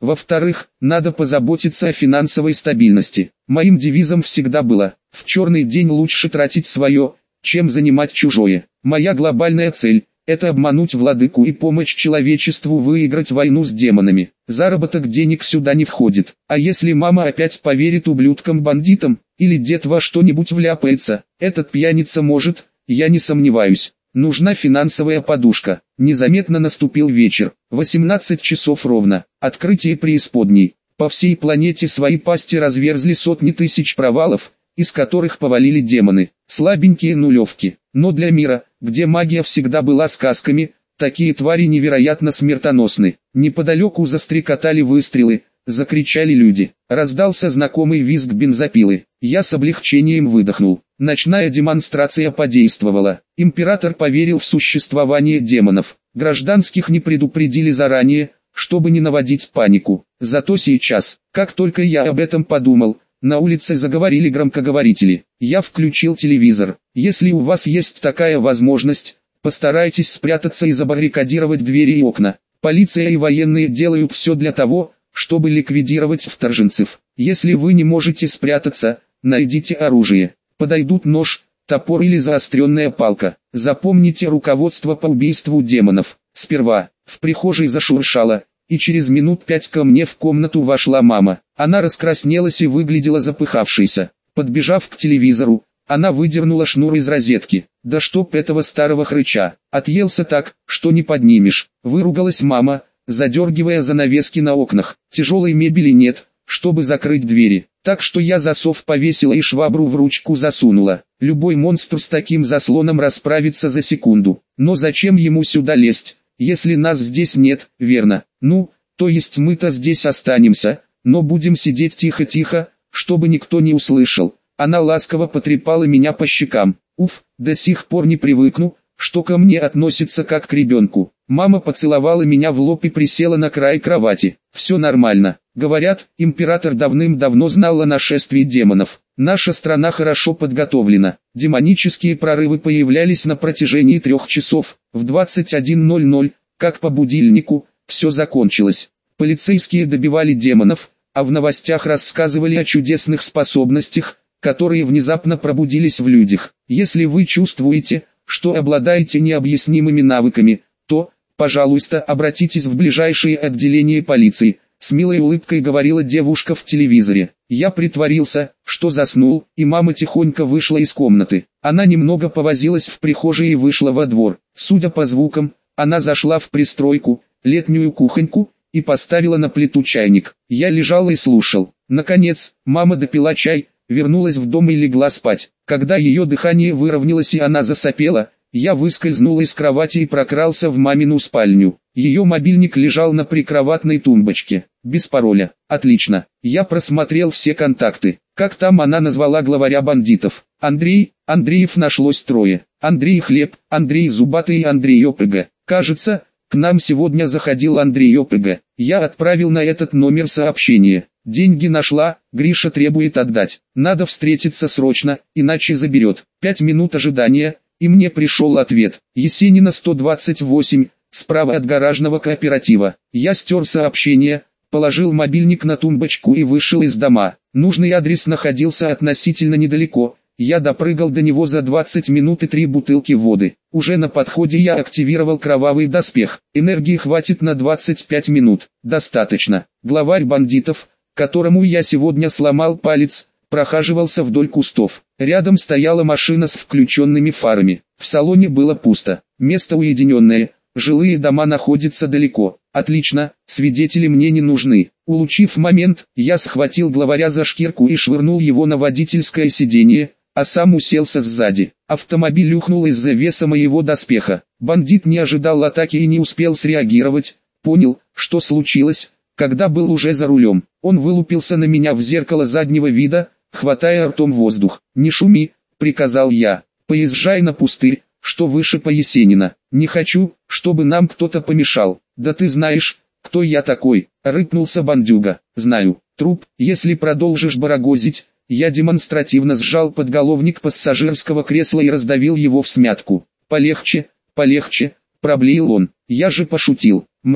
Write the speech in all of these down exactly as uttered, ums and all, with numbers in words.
Во-вторых, надо позаботиться о финансовой стабильности. Моим девизом всегда было: в черный день лучше тратить свое, чем занимать чужое. Моя глобальная цель – это обмануть владыку и помочь человечеству выиграть войну с демонами. Заработок денег сюда не входит. А если мама опять поверит ублюдкам-бандитам, или дед во что-нибудь вляпается, этот пьяница может, я не сомневаюсь. Нужна финансовая подушка. Незаметно наступил вечер. восемнадцать часов ровно. Открытие преисподней. По всей планете свои пасти разверзли сотни тысяч провалов, из которых повалили демоны. Слабенькие нулевки. Но для мира, где магия всегда была сказками, такие твари невероятно смертоносны. Неподалеку застрекотали выстрелы, закричали люди. Раздался знакомый визг бензопилы. Я с облегчением выдохнул. Ночная демонстрация подействовала. Император поверил в существование демонов. Гражданских не предупредили заранее, чтобы не наводить панику. Зато сейчас, как только я об этом подумал, на улице заговорили громкоговорители. Я включил телевизор. Если у вас есть такая возможность, постарайтесь спрятаться и забаррикадировать двери и окна. Полиция и военные делают все для того, чтобы ликвидировать вторженцев. Если вы не можете спрятаться, найдите оружие. Подойдут нож, топор или заостренная палка. Запомните руководство по убийству демонов. Сперва в прихожей зашуршало, и через минут пять ко мне в комнату вошла мама. Она раскраснелась и выглядела запыхавшейся. Подбежав к телевизору, она выдернула шнур из розетки. Да чтоб этого старого хрыча, отъелся так, что не поднимешь. Выругалась мама, задергивая занавески на окнах. Тяжелой мебели нет, чтобы закрыть двери. Так что я засов повесила и швабру в ручку засунула. Любой монстр с таким заслоном расправится за секунду. Но зачем ему сюда лезть, если нас здесь нет, верно? Ну, то есть мы-то здесь останемся, но будем сидеть тихо-тихо, чтобы никто не услышал. Она ласково потрепала меня по щекам. Уф, до сих пор не привыкну, что ко мне относится как к ребенку. Мама поцеловала меня в лоб и присела на край кровати. Все нормально. Говорят, император давным-давно знал о нашествии демонов. Наша страна хорошо подготовлена. Демонические прорывы появлялись на протяжении трех часов. В двадцать один ноль ноль, как по будильнику, все закончилось. Полицейские добивали демонов, а в новостях рассказывали о чудесных способностях, которые внезапно пробудились в людях. Если вы чувствуете, что обладаете необъяснимыми навыками, то, пожалуйста, обратитесь в ближайшее отделение полиции. С милой улыбкой говорила девушка в телевизоре. Я притворился, что заснул, и мама тихонько вышла из комнаты. Она немного повозилась в прихожей и вышла во двор. Судя по звукам, она зашла в пристройку, летнюю кухоньку, и поставила на плиту чайник. Я лежал и слушал. Наконец, мама допила чай, вернулась в дом и легла спать. Когда ее дыхание выровнялось и она засопела, я выскользнул из кровати и прокрался в мамину спальню. Ее мобильник лежал на прикроватной тумбочке. Без пароля. Отлично. Я просмотрел все контакты. Как там она назвала главаря бандитов? Андрей, Андреев нашлось трое. Андрей Хлеб, Андрей Зубатый и Андрей ОПГ. Кажется, к нам сегодня заходил Андрей ОПГ. Я отправил на этот номер сообщение. Деньги нашла, Гриша требует отдать. Надо встретиться срочно, иначе заберет. Пять минут ожидания, и мне пришел ответ. Есенина сто двадцать восемь, справа от гаражного кооператива. Я стер сообщение, положил мобильник на тумбочку и вышел из дома. Нужный адрес находился относительно недалеко. Я допрыгал до него за двадцать минут и три бутылки воды. Уже на подходе я активировал кровавый доспех. Энергии хватит на двадцать пять минут. Достаточно. Главарь бандитов, которому я сегодня сломал палец, прохаживался вдоль кустов. Рядом стояла машина с включенными фарами. В салоне было пусто. Место уединенное, жилые дома находятся далеко. Отлично, свидетели мне не нужны. Улучив момент, я схватил главаря за шкирку и швырнул его на водительское сиденье, а сам уселся сзади. Автомобиль ухнул из-за веса моего доспеха. Бандит не ожидал атаки и не успел среагировать. Понял, что случилось, когда был уже за рулем. Он вылупился на меня в зеркало заднего вида, хватая ртом воздух. «Не шуми», — приказал я. «Поезжай на пустырь, что выше по Есенина. Не хочу, чтобы нам кто-то помешал». «Да ты знаешь, кто я такой», — рыкнулся бандюга. «Знаю, труп, если продолжишь барагозить». Я демонстративно сжал подголовник пассажирского кресла и раздавил его всмятку. «Полегче, полегче», — проблеял он. «Я же пошутил, мразь».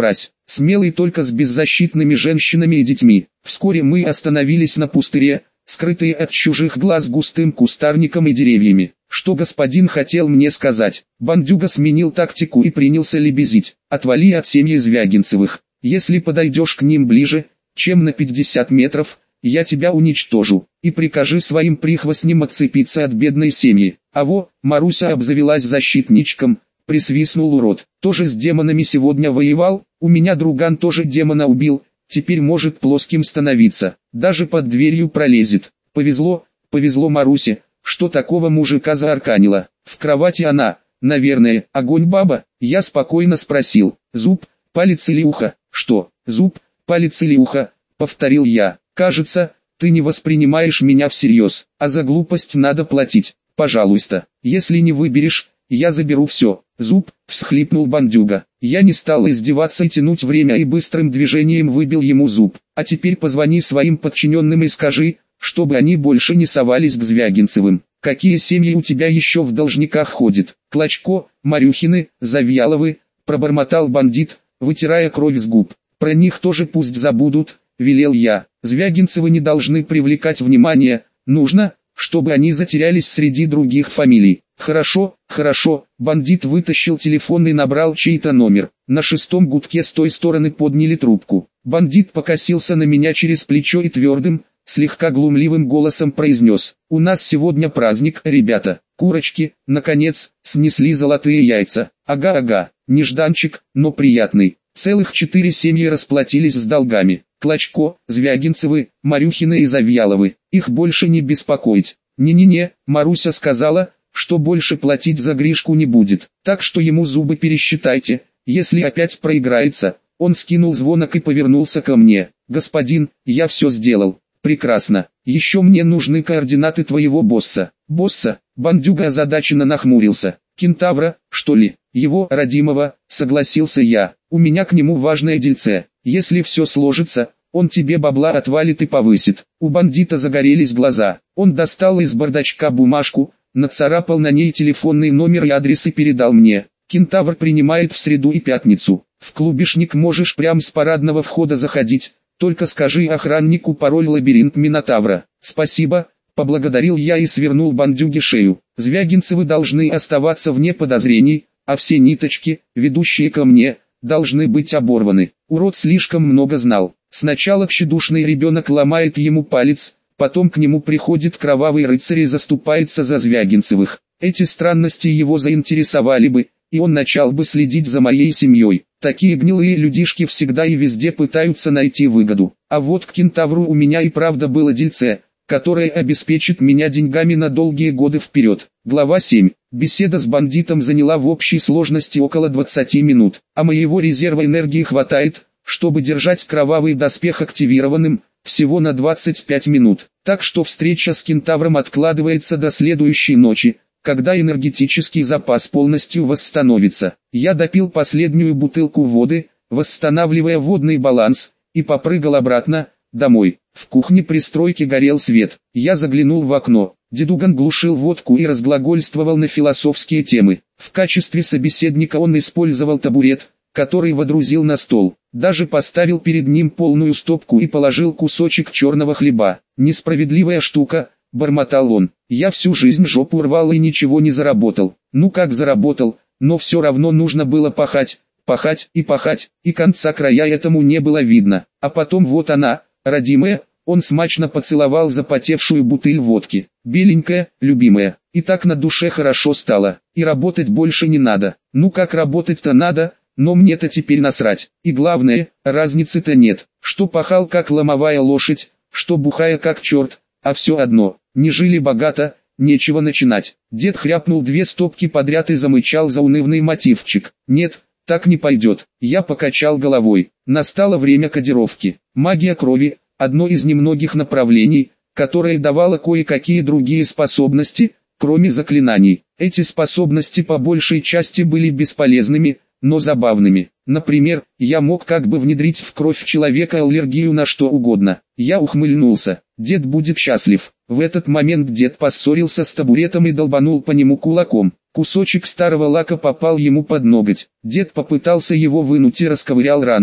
смелый только с беззащитными женщинами и детьми. Вскоре мы остановились на пустыре, скрытые от чужих глаз густым кустарником и деревьями. Что господин хотел мне сказать? Бандюга сменил тактику и принялся лебезить. Отвали от семьи Звягинцевых. Если подойдешь к ним ближе, чем на пятьдесят метров, я тебя уничтожу. И прикажи своим прихвостням отцепиться от бедной семьи. А во, Маруся обзавелась защитничком, присвистнул урод. Тоже с демонами сегодня воевал, у меня друган тоже демона убил, теперь может плоским становиться, даже под дверью пролезет. Повезло, повезло Марусе, что такого мужика заарканила. В кровати она, наверное, огонь баба. Я спокойно спросил, зуб, палец или ухо? Что, зуб, палец или ухо? Повторил я. Кажется, ты не воспринимаешь меня всерьез, а за глупость надо платить. Пожалуйста, если не выберешь, я заберу все. Зуб, всхлипнул бандюга. Я не стал издеваться и тянуть время и быстрым движением выбил ему зуб. А теперь позвони своим подчиненным и скажи, чтобы они больше не совались к Звягинцевым. Какие семьи у тебя еще в должниках ходят? Клочко, Марюхины, Завьяловы, пробормотал бандит, вытирая кровь с губ. Про них тоже пусть забудут, велел я. Звягинцевы не должны привлекать внимание, нужно, чтобы они затерялись среди других фамилий. Хорошо, хорошо, бандит вытащил телефон и набрал чей-то номер. На шестом гудке с той стороны подняли трубку. Бандит покосился на меня через плечо и твердым, слегка глумливым голосом произнес: «У нас сегодня праздник, ребята. Курочки, наконец, снесли золотые яйца. Ага-ага, нежданчик, но приятный. Целых четыре семьи расплатились с долгами. Клочко, Звягинцевы, Марюхины и Завьяловы. Их больше не беспокоить. Не-не-не, Маруся сказала, что больше платить за Гришку не будет. Так что ему зубы пересчитайте, если опять проиграется». Он скинул звонок и повернулся ко мне. «Господин, я все сделал. Прекрасно. Еще мне нужны координаты твоего босса». «Босса?» Бандюга озадаченно нахмурился. «Кентавра, что ли?» «Его, родимого», согласился я. «У меня к нему важное дельце. Если все сложится, он тебе бабла отвалит и повысит». У бандита загорелись глаза. Он достал из бардачка бумажку, нацарапал на ней телефонный номер и адрес и передал мне. «Кентавр принимает в среду и пятницу. В клубишник можешь прямо с парадного входа заходить. Только скажи охраннику пароль лабиринт Минотавра». «Спасибо», поблагодарил я и свернул бандюге шею. Звягинцевы должны оставаться вне подозрений, а все ниточки, ведущие ко мне, должны быть оборваны. Урод слишком много знал. Сначала тщедушный ребенок ломает ему палец, потом к нему приходит кровавый рыцарь и заступается за Звягинцевых. Эти странности его заинтересовали бы, и он начал бы следить за моей семьей. Такие гнилые людишки всегда и везде пытаются найти выгоду. А вот к кентавру у меня и правда было дельце, которое обеспечит меня деньгами на долгие годы вперед. Глава семь. Беседа с бандитом заняла в общей сложности около двадцати минут, а моего резерва энергии хватает, чтобы держать кровавый доспех активированным, всего на двадцать пять минут. Так что встреча с кентавром откладывается до следующей ночи, когда энергетический запас полностью восстановится. Я допил последнюю бутылку воды, восстанавливая водный баланс, и попрыгал обратно, домой. В кухне пристройки горел свет. Я заглянул в окно. Дедуган глушил водку и разглагольствовал на философские темы. В качестве собеседника он использовал табурет, который водрузил на стол. Даже поставил перед ним полную стопку и положил кусочек черного хлеба. «Несправедливая штука», — бормотал он. «Я всю жизнь жопу рвал и ничего не заработал. Ну как заработал, но все равно нужно было пахать, пахать и пахать, и конца края этому не было видно. А потом вот она, родимая». Он смачно поцеловал запотевшую бутыль водки. «Беленькая, любимая, и так на душе хорошо стало, и работать больше не надо». «Ну как работать-то надо, но мне-то теперь насрать. И главное, разницы-то нет, что пахал как ломовая лошадь, что бухая как черт, а все одно, не жили богато, нечего начинать». Дед хряпнул две стопки подряд и замычал заунывный мотивчик. «Нет, так не пойдет». Я покачал головой. Настало время кодировки. Магия крови — одно из немногих направлений, которое давало кое-какие другие способности, кроме заклинаний. Эти способности по большей части были бесполезными, но забавными. Например, я мог как бы внедрить в кровь человека аллергию на что угодно. Я ухмыльнулся. Дед будет счастлив. В этот момент дед поссорился с табуретом и долбанул по нему кулаком. Кусочек старого лака попал ему под ноготь. Дед попытался его вынуть и расковырял ранку.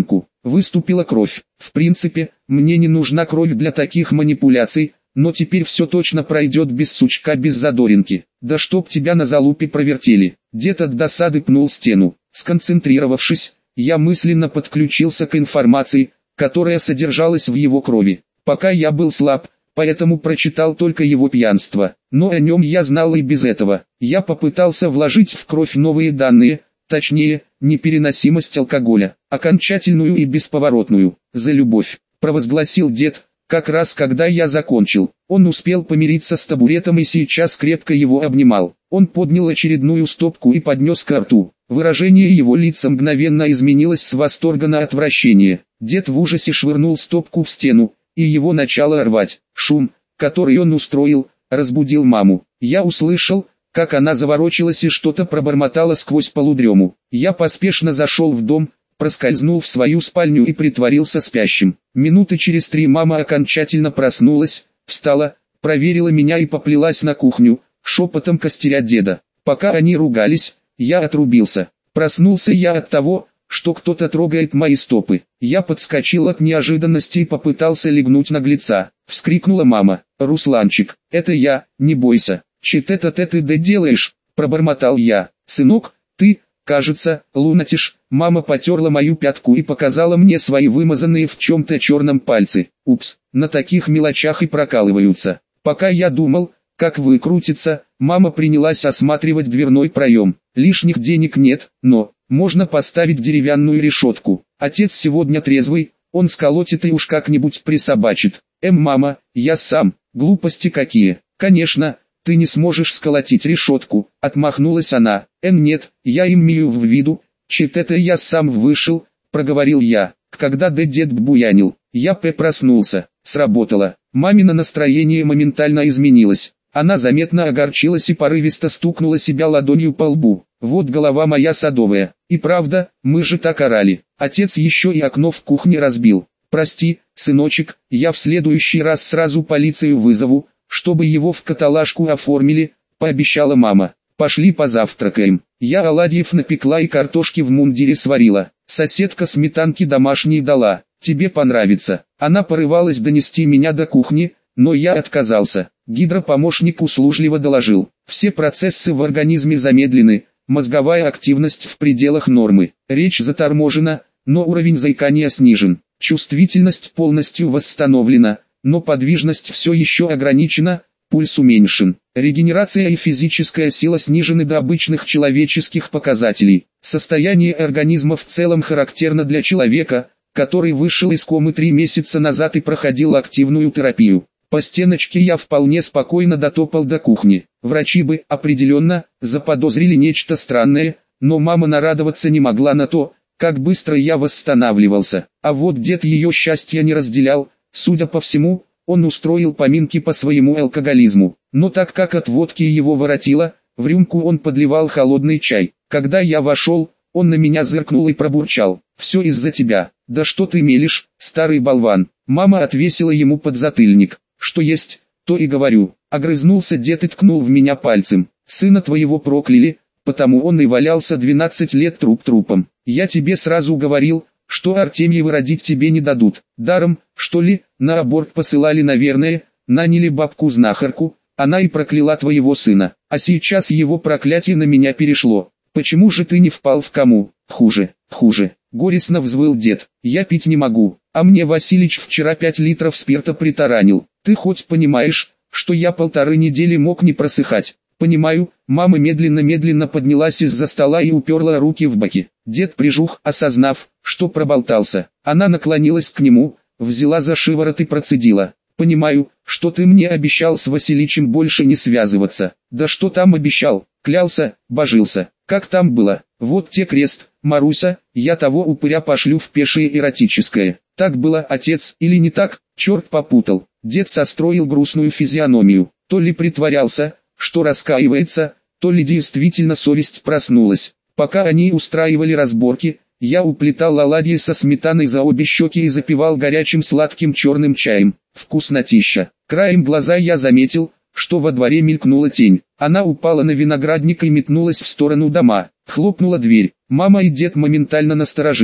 выступила кровь. В принципе, мне не нужна кровь для таких манипуляций, но теперь все точно пройдет без сучка, без задоринки. Да чтоб тебя на залупе провертели. Дед от досады пнул стену. Сконцентрировавшись, я мысленно подключился к информации, которая содержалась в его крови. Пока я был слаб, поэтому прочитал только его пьянство. Но о нем я знал и без этого. Я попытался вложить в кровь новые данные, точнее, непереносимость алкоголя, окончательную и бесповоротную. За любовь, провозгласил дед, как раз когда я закончил. Он успел помириться с табуретом и сейчас крепко его обнимал. Он поднял очередную стопку и поднес ко рту. Выражение его лица мгновенно изменилось с восторга на отвращение. Дед в ужасе швырнул стопку в стену, и его начало рвать. Шум, который он устроил, разбудил маму. Я услышал, как она заворочилась и что-то пробормотала сквозь полудрему. Я поспешно зашел в дом, проскользнул в свою спальню и притворился спящим. Минуты через три мама окончательно проснулась, встала, проверила меня и поплелась на кухню, шепотом костеря деда. Пока они ругались, я отрубился. Проснулся я от того, что кто-то трогает мои стопы. Я подскочил от неожиданности и попытался легнуть наглеца. Вскрикнула мама: «Русланчик, это я, не бойся». «Чит это ты да делаешь?» – пробормотал я. «Сынок, ты, кажется, лунатишь». Мама потерла мою пятку и показала мне свои вымазанные в чем-то черном пальцы. Упс, на таких мелочах и прокалываются. Пока я думал, как выкрутиться, мама принялась осматривать дверной проем. Лишних денег нет, но можно поставить деревянную решетку. Отец сегодня трезвый, он сколотит и уж как-нибудь присобачит. Эм, мама, я сам. Глупости какие. Конечно, ты не сможешь сколотить решетку, отмахнулась она. Эм, нет, я имею в виду, чит это я сам вышел, проговорил я. Когда дед буянил, я п проснулся. Сработало. Мамино настроение моментально изменилось. Она заметно огорчилась и порывисто стукнула себя ладонью по лбу. Вот голова моя садовая. И правда, мы же так орали. Отец еще и окно в кухне разбил. Прости, сыночек, я в следующий раз сразу полицию вызову, чтобы его в каталажку оформили, пообещала мама. Пошли позавтракаем. Я оладьев напекла и картошки в мундире сварила. Соседка сметанки домашней дала. Тебе понравится. Она порывалась донести меня до кухни, но я отказался. Гидропомощник услужливо доложил: все процессы в организме замедлены, мозговая активность в пределах нормы. Речь заторможена, но уровень заикания снижен. Чувствительность полностью восстановлена, но подвижность все еще ограничена, пульс уменьшен. Регенерация и физическая сила снижены до обычных человеческих показателей. Состояние организма в целом характерно для человека, который вышел из комы три месяца назад и проходил активную терапию. По стеночке я вполне спокойно дотопал до кухни. Врачи бы, определенно, заподозрили нечто странное, но мама нарадоваться не могла на то, как быстро я восстанавливался. А вот дед ее счастья не разделял, судя по всему, он устроил поминки по своему алкоголизму. Но так как от водки его воротило, в рюмку он подливал холодный чай. Когда я вошел, он на меня зыркнул и пробурчал: «Все из-за тебя». «Да что ты мелешь, старый болван?» Мама отвесила ему подзатыльник. «Что есть, то и говорю». Огрызнулся дед и ткнул в меня пальцем. «Сына твоего прокляли, потому он и валялся двенадцать лет труп трупом. Я тебе сразу говорил, что Артемьевы родить тебе не дадут. Даром, что ли, на аборт посылали, наверное, наняли бабку-знахарку, она и прокляла твоего сына. А сейчас его проклятие на меня перешло. Почему же ты не впал в кому? Хуже, хуже». Горестно взвыл дед. «Я пить не могу, а мне Василич вчера пять литров спирта притаранил. Ты хоть понимаешь, что я полторы недели мог не просыхать?» «Понимаю». Мама медленно-медленно поднялась из-за стола и уперла руки в боки. Дед прижух, осознав, что проболтался. Она наклонилась к нему, взяла за шиворот и процедила: «Понимаю, что ты мне обещал с Василичем больше не связываться». «Да что там обещал? Клялся, божился. Как там было? Вот те крест, Маруся, я того упыря пошлю в пешее эротическое». «Так было, отец, или не так?» «Черт попутал». Дед состроил грустную физиономию. То ли притворялся, что раскаивается, то ли действительно совесть проснулась. Пока они устраивали разборки, я уплетал оладьи со сметаной за обе щеки и запивал горячим сладким черным чаем. Вкуснотища. Краем глаза я заметил, что во дворе мелькнула тень. Она упала на виноградник и метнулась в сторону дома. Хлопнула дверь. Мама и дед моментально насторожились.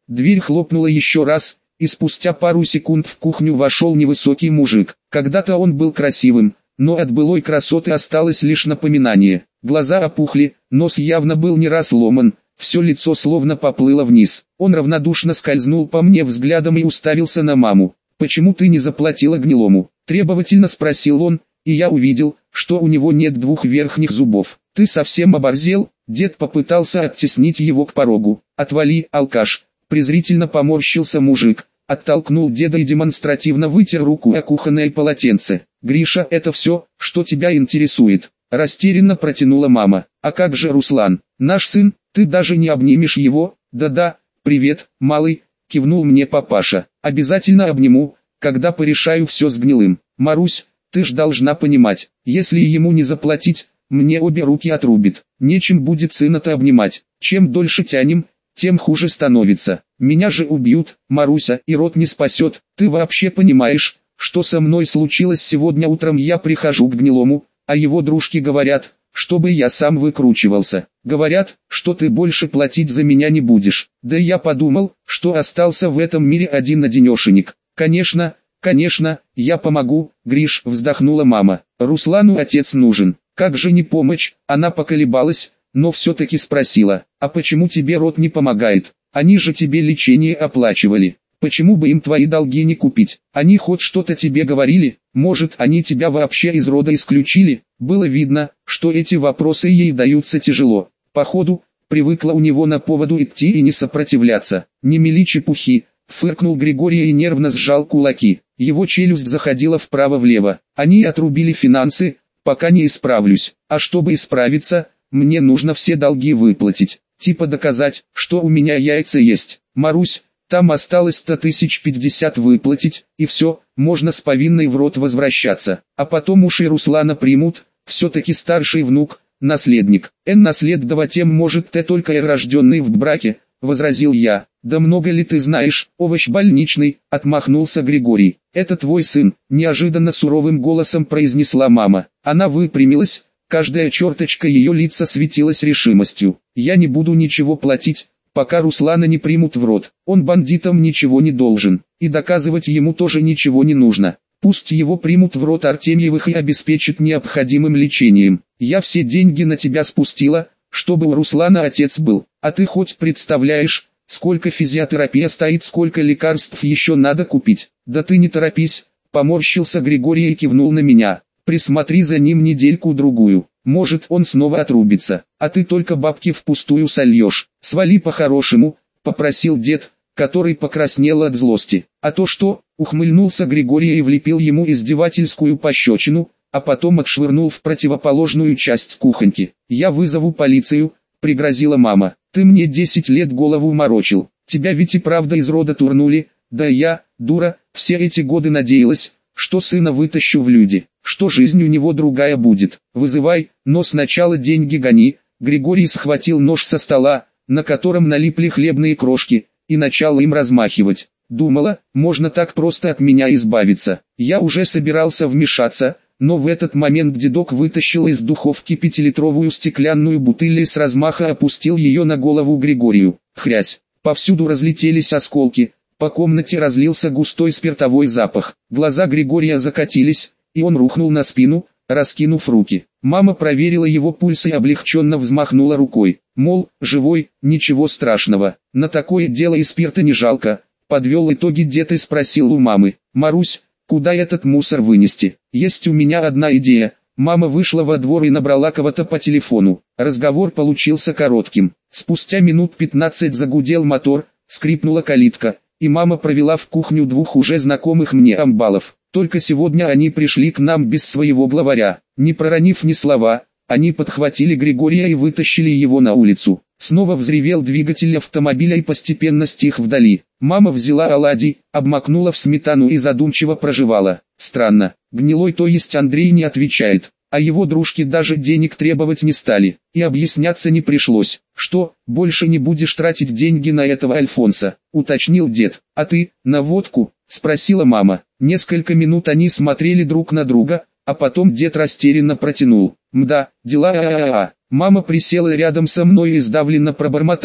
Дверь хлопнула еще раз, и спустя пару секунд в кухню вошел невысокий мужик. Когда-то он был красивым, но от былой красоты осталось лишь напоминание. Глаза опухли, нос явно был не раз ломан, все лицо словно поплыло вниз. Он равнодушно скользнул по мне взглядом и уставился на маму. «Почему ты не заплатила гнилому?» – требовательно спросил он, и я увидел, что у него нет двух верхних зубов. «Ты совсем оборзел?» Дед попытался оттеснить его к порогу. «Отвали, алкаш!» – презрительно поморщился мужик, оттолкнул деда и демонстративно вытер руку о кухонное полотенце. «Гриша, это все, что тебя интересует?» – растерянно протянула мама. «А как же Руслан, наш сын, ты даже не обнимешь его?» «Да-да, привет, малый!» – кивнул мне папаша. «Обязательно обниму, когда порешаю все с гнилым. Марусь, ты ж должна понимать, если ему не заплатить, мне обе руки отрубит. Нечем будет сына-то обнимать. Чем дольше тянем, тем хуже становится. Меня же убьют, Маруся, и рот не спасет. Ты вообще понимаешь, что со мной случилось сегодня утром? Я прихожу к гнилому, а его дружки говорят, чтобы я сам выкручивался. Говорят, что ты больше платить за меня не будешь. Да я подумал, что остался в этом мире один-одинешенек. Конечно, конечно, я помогу, Гриш, вздохнула мама. Руслану отец нужен. Как же не помочь? Она поколебалась, но все-таки спросила, а почему тебе род не помогает? Они же тебе лечение оплачивали. Почему бы им твои долги не купить? Они хоть что-то тебе говорили? Может, они тебя вообще из рода исключили? Было видно, что эти вопросы ей даются тяжело. Походу, привыкла у него на поводу идти и не сопротивляться. Не мели чепухи, фыркнул Григорий и нервно сжал кулаки. Его челюсть заходила вправо-влево. Они отрубили финансы, пока не исправлюсь. А чтобы исправиться, мне нужно все долги выплатить. Типа доказать, что у меня яйца есть. Марусь, там осталось сто тысяч пятьдесят выплатить, и все, можно с повинной в рот возвращаться. А потом уж и Руслана примут, все-таки старший внук, наследник. Н наследного тем может Т только и рожденный в браке, возразил я. Да много ли ты знаешь, овощ больничный, отмахнулся Григорий. Это твой сын, неожиданно суровым голосом произнесла мама. Она выпрямилась, каждая черточка ее лица светилась решимостью. Я не буду ничего платить, пока Руслана не примут в рот. Он бандитам ничего не должен, и доказывать ему тоже ничего не нужно. Пусть его примут в рот Артемьевых и обеспечат необходимым лечением. Я все деньги на тебя спустила, чтобы у Руслана отец был. А ты хоть представляешь, сколько физиотерапия стоит, сколько лекарств еще надо купить? Да ты не торопись, поморщился Григорий и кивнул на меня. Присмотри за ним недельку-другую, может он снова отрубится, а ты только бабки впустую сольешь. Свали по-хорошему, попросил дед, который покраснел от злости. А то что, ухмыльнулся Григорий и влепил ему издевательскую пощечину, а потом отшвырнул в противоположную часть кухоньки. Я вызову полицию, пригрозила мама. Ты мне десять лет голову морочил, тебя ведь и правда из рода турнули, да я, дура, все эти годы надеялась, что сына вытащу в люди, что жизнь у него другая будет. Вызывай, но сначала деньги гони. Григорий схватил нож со стола, на котором налипли хлебные крошки, и начал им размахивать. Думала, можно так просто от меня избавиться. Я уже собирался вмешаться, но в этот момент дедок вытащил из духовки пятилитровую стеклянную бутыль и с размаха опустил ее на голову Григорию. Хрясь, повсюду разлетелись осколки, по комнате разлился густой спиртовой запах. Глаза Григория закатились, и он рухнул на спину, раскинув руки. Мама проверила его пульс и облегченно взмахнула рукой, мол, живой, ничего страшного, на такое дело и спирта не жалко. Подвел итоги дед и спросил у мамы: «Марусь, куда этот мусор вынести? Есть у меня одна идея». Мама вышла во двор и набрала кого-то по телефону. Разговор получился коротким. Спустя минут пятнадцать загудел мотор, скрипнула калитка, и мама провела в кухню двух уже знакомых мне амбалов. Только сегодня они пришли к нам без своего главаря. Не проронив ни слова, они подхватили Григория и вытащили его на улицу. Снова взревел двигатель автомобиля и постепенно стих вдали. Мама взяла оладий, обмакнула в сметану и задумчиво прожевала. Странно, гнилой, то есть Андрей, не отвечает, а его дружки даже денег требовать не стали, и объясняться не пришлось. «Что, больше не будешь тратить деньги на этого Альфонса?» — уточнил дед. «А ты, на водку?» — спросила мама. Несколько минут они смотрели друг на друга, а потом дед растерянно протянул: «Мда, дела а-а-а». Мама присела рядом со мной и сдавленно пробормотала: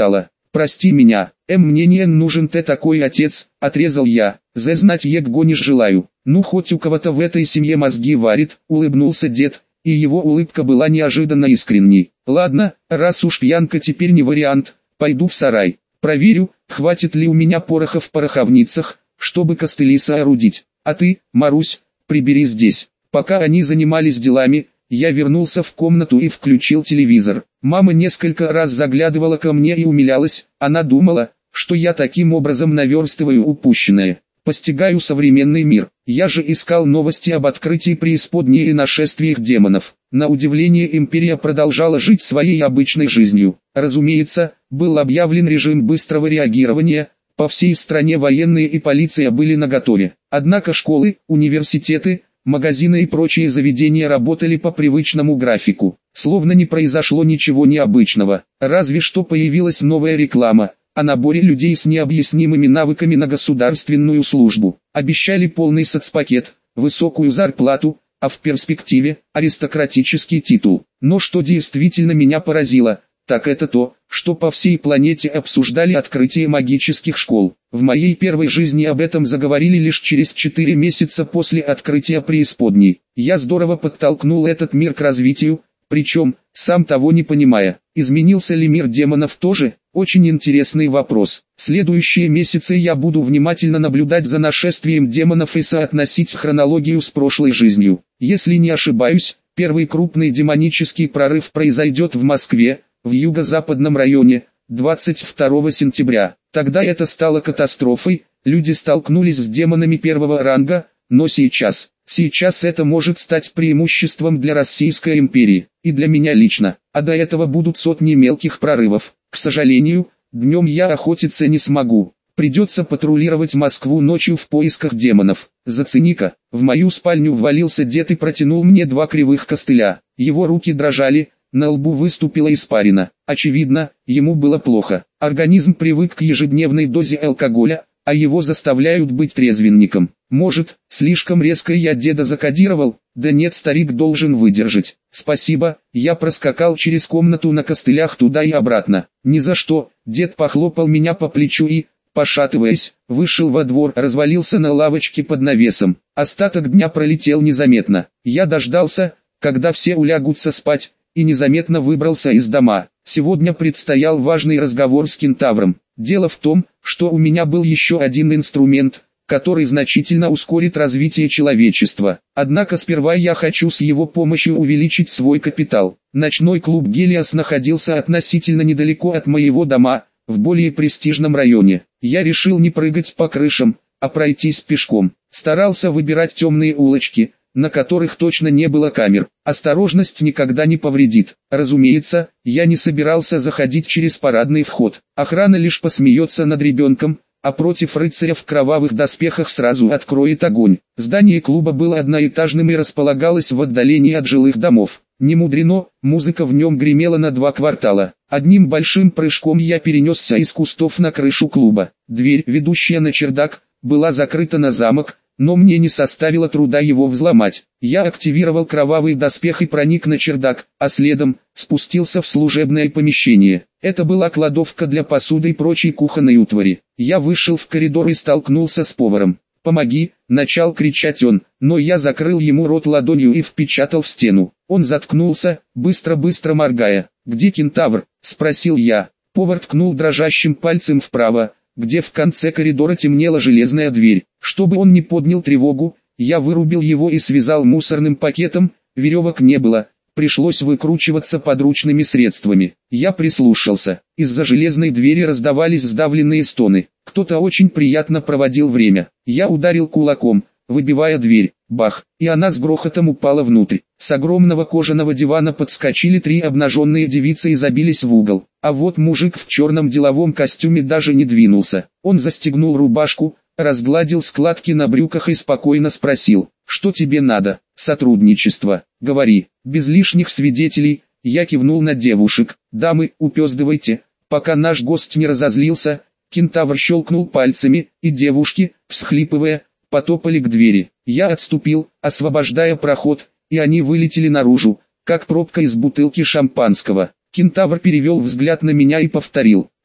прости меня, эм мне не нужен ты такой отец, отрезал я, зе знать его не желаю. Ну хоть у кого-то в этой семье мозги варит, улыбнулся дед, и его улыбка была неожиданно искренней. Ладно, раз уж пьянка теперь не вариант, пойду в сарай, проверю, хватит ли у меня пороха в пороховницах, чтобы костыли соорудить. А ты, Марусь, прибери здесь. Пока они занимались делами, я вернулся в комнату и включил телевизор. Мама несколько раз заглядывала ко мне и умилялась, она думала, что я таким образом наверстываю упущенное. Постигаю современный мир. Я же искал новости об открытии преисподней и нашествиях демонов. На удивление империя продолжала жить своей обычной жизнью. Разумеется, был объявлен режим быстрого реагирования, по всей стране военные и полиция были наготове. Однако школы, университеты, магазины и прочие заведения работали по привычному графику. Словно не произошло ничего необычного, разве что появилась новая реклама о наборе людей с необъяснимыми навыками на государственную службу. Обещали полный соцпакет, высокую зарплату, а в перспективе аристократический титул. Но что действительно меня поразило, так это то, что по всей планете обсуждали открытие магических школ. В моей первой жизни об этом заговорили лишь через четыре месяца после открытия преисподней. Я здорово подтолкнул этот мир к развитию, причем, сам того не понимая. Изменился ли мир демонов тоже? Очень интересный вопрос. Следующие месяцы я буду внимательно наблюдать за нашествием демонов и соотносить хронологию с прошлой жизнью. Если не ошибаюсь, первый крупный демонический прорыв произойдет в Москве, в юго-западном районе, двадцать второго сентября. Тогда это стало катастрофой, люди столкнулись с демонами первого ранга, но сейчас, сейчас это может стать преимуществом для Российской империи, и для меня лично, а до этого будут сотни мелких прорывов. К сожалению, днем я охотиться не смогу, придется патрулировать Москву ночью в поисках демонов. Зацени-ка, в мою спальню ввалился дед и протянул мне два кривых костыля, его руки дрожали, на лбу выступила испарина. Очевидно, ему было плохо. Организм привык к ежедневной дозе алкоголя, а его заставляют быть трезвенником. Может, слишком резко я деда закодировал? Да нет, старик должен выдержать. Спасибо, я проскакал через комнату на костылях туда и обратно. Ни за что, дед похлопал меня по плечу и, пошатываясь, вышел во двор, развалился на лавочке под навесом. Остаток дня пролетел незаметно. Я дождался, когда все улягутся спать, и незаметно выбрался из дома. Сегодня предстоял важный разговор с кентавром. Дело в том, что у меня был еще один инструмент, который значительно ускорит развитие человечества. Однако сперва я хочу с его помощью увеличить свой капитал. Ночной клуб «Гелиос» находился относительно недалеко от моего дома, в более престижном районе. Я решил не прыгать по крышам, а пройтись пешком. Старался выбирать темные улочки, на которых точно не было камер. Осторожность никогда не повредит. Разумеется, я не собирался заходить через парадный вход. Охрана лишь посмеется над ребенком, а против рыцаря в кровавых доспехах сразу откроет огонь. Здание клуба было одноэтажным и располагалось в отдалении от жилых домов. Не мудрено, музыка в нем гремела на два квартала. Одним большим прыжком я перенесся из кустов на крышу клуба. Дверь, ведущая на чердак, была закрыта на замок, но мне не составило труда его взломать. Я активировал кровавый доспех и проник на чердак, а следом спустился в служебное помещение. Это была кладовка для посуды и прочей кухонной утвари. Я вышел в коридор и столкнулся с поваром. «Помоги!» – начал кричать он, но я закрыл ему рот ладонью и впечатал в стену. Он заткнулся, быстро-быстро моргая. «Где кентавр?» – спросил я. Повар ткнул дрожащим пальцем вправо, где в конце коридора темнела железная дверь. Чтобы он не поднял тревогу, я вырубил его и связал мусорным пакетом, веревок не было, пришлось выкручиваться подручными средствами. Я прислушался, из-за железной двери раздавались сдавленные стоны, кто-то очень приятно проводил время. Я ударил кулаком, выбивая дверь, бах, и она с грохотом упала внутрь. С огромного кожаного дивана подскочили три обнаженные девицы и забились в угол. А вот мужик в черном деловом костюме даже не двинулся. Он застегнул рубашку, разгладил складки на брюках и спокойно спросил: «Что тебе надо?» «Сотрудничество. Говори». Без лишних свидетелей, я кивнул на девушек. «Дамы, упездывайте, пока наш гость не разозлился». Кентавр щелкнул пальцами, и девушки, всхлипывая, потопали к двери. Я отступил, освобождая проход, и они вылетели наружу, как пробка из бутылки шампанского. Кентавр перевел взгляд на меня и повторил: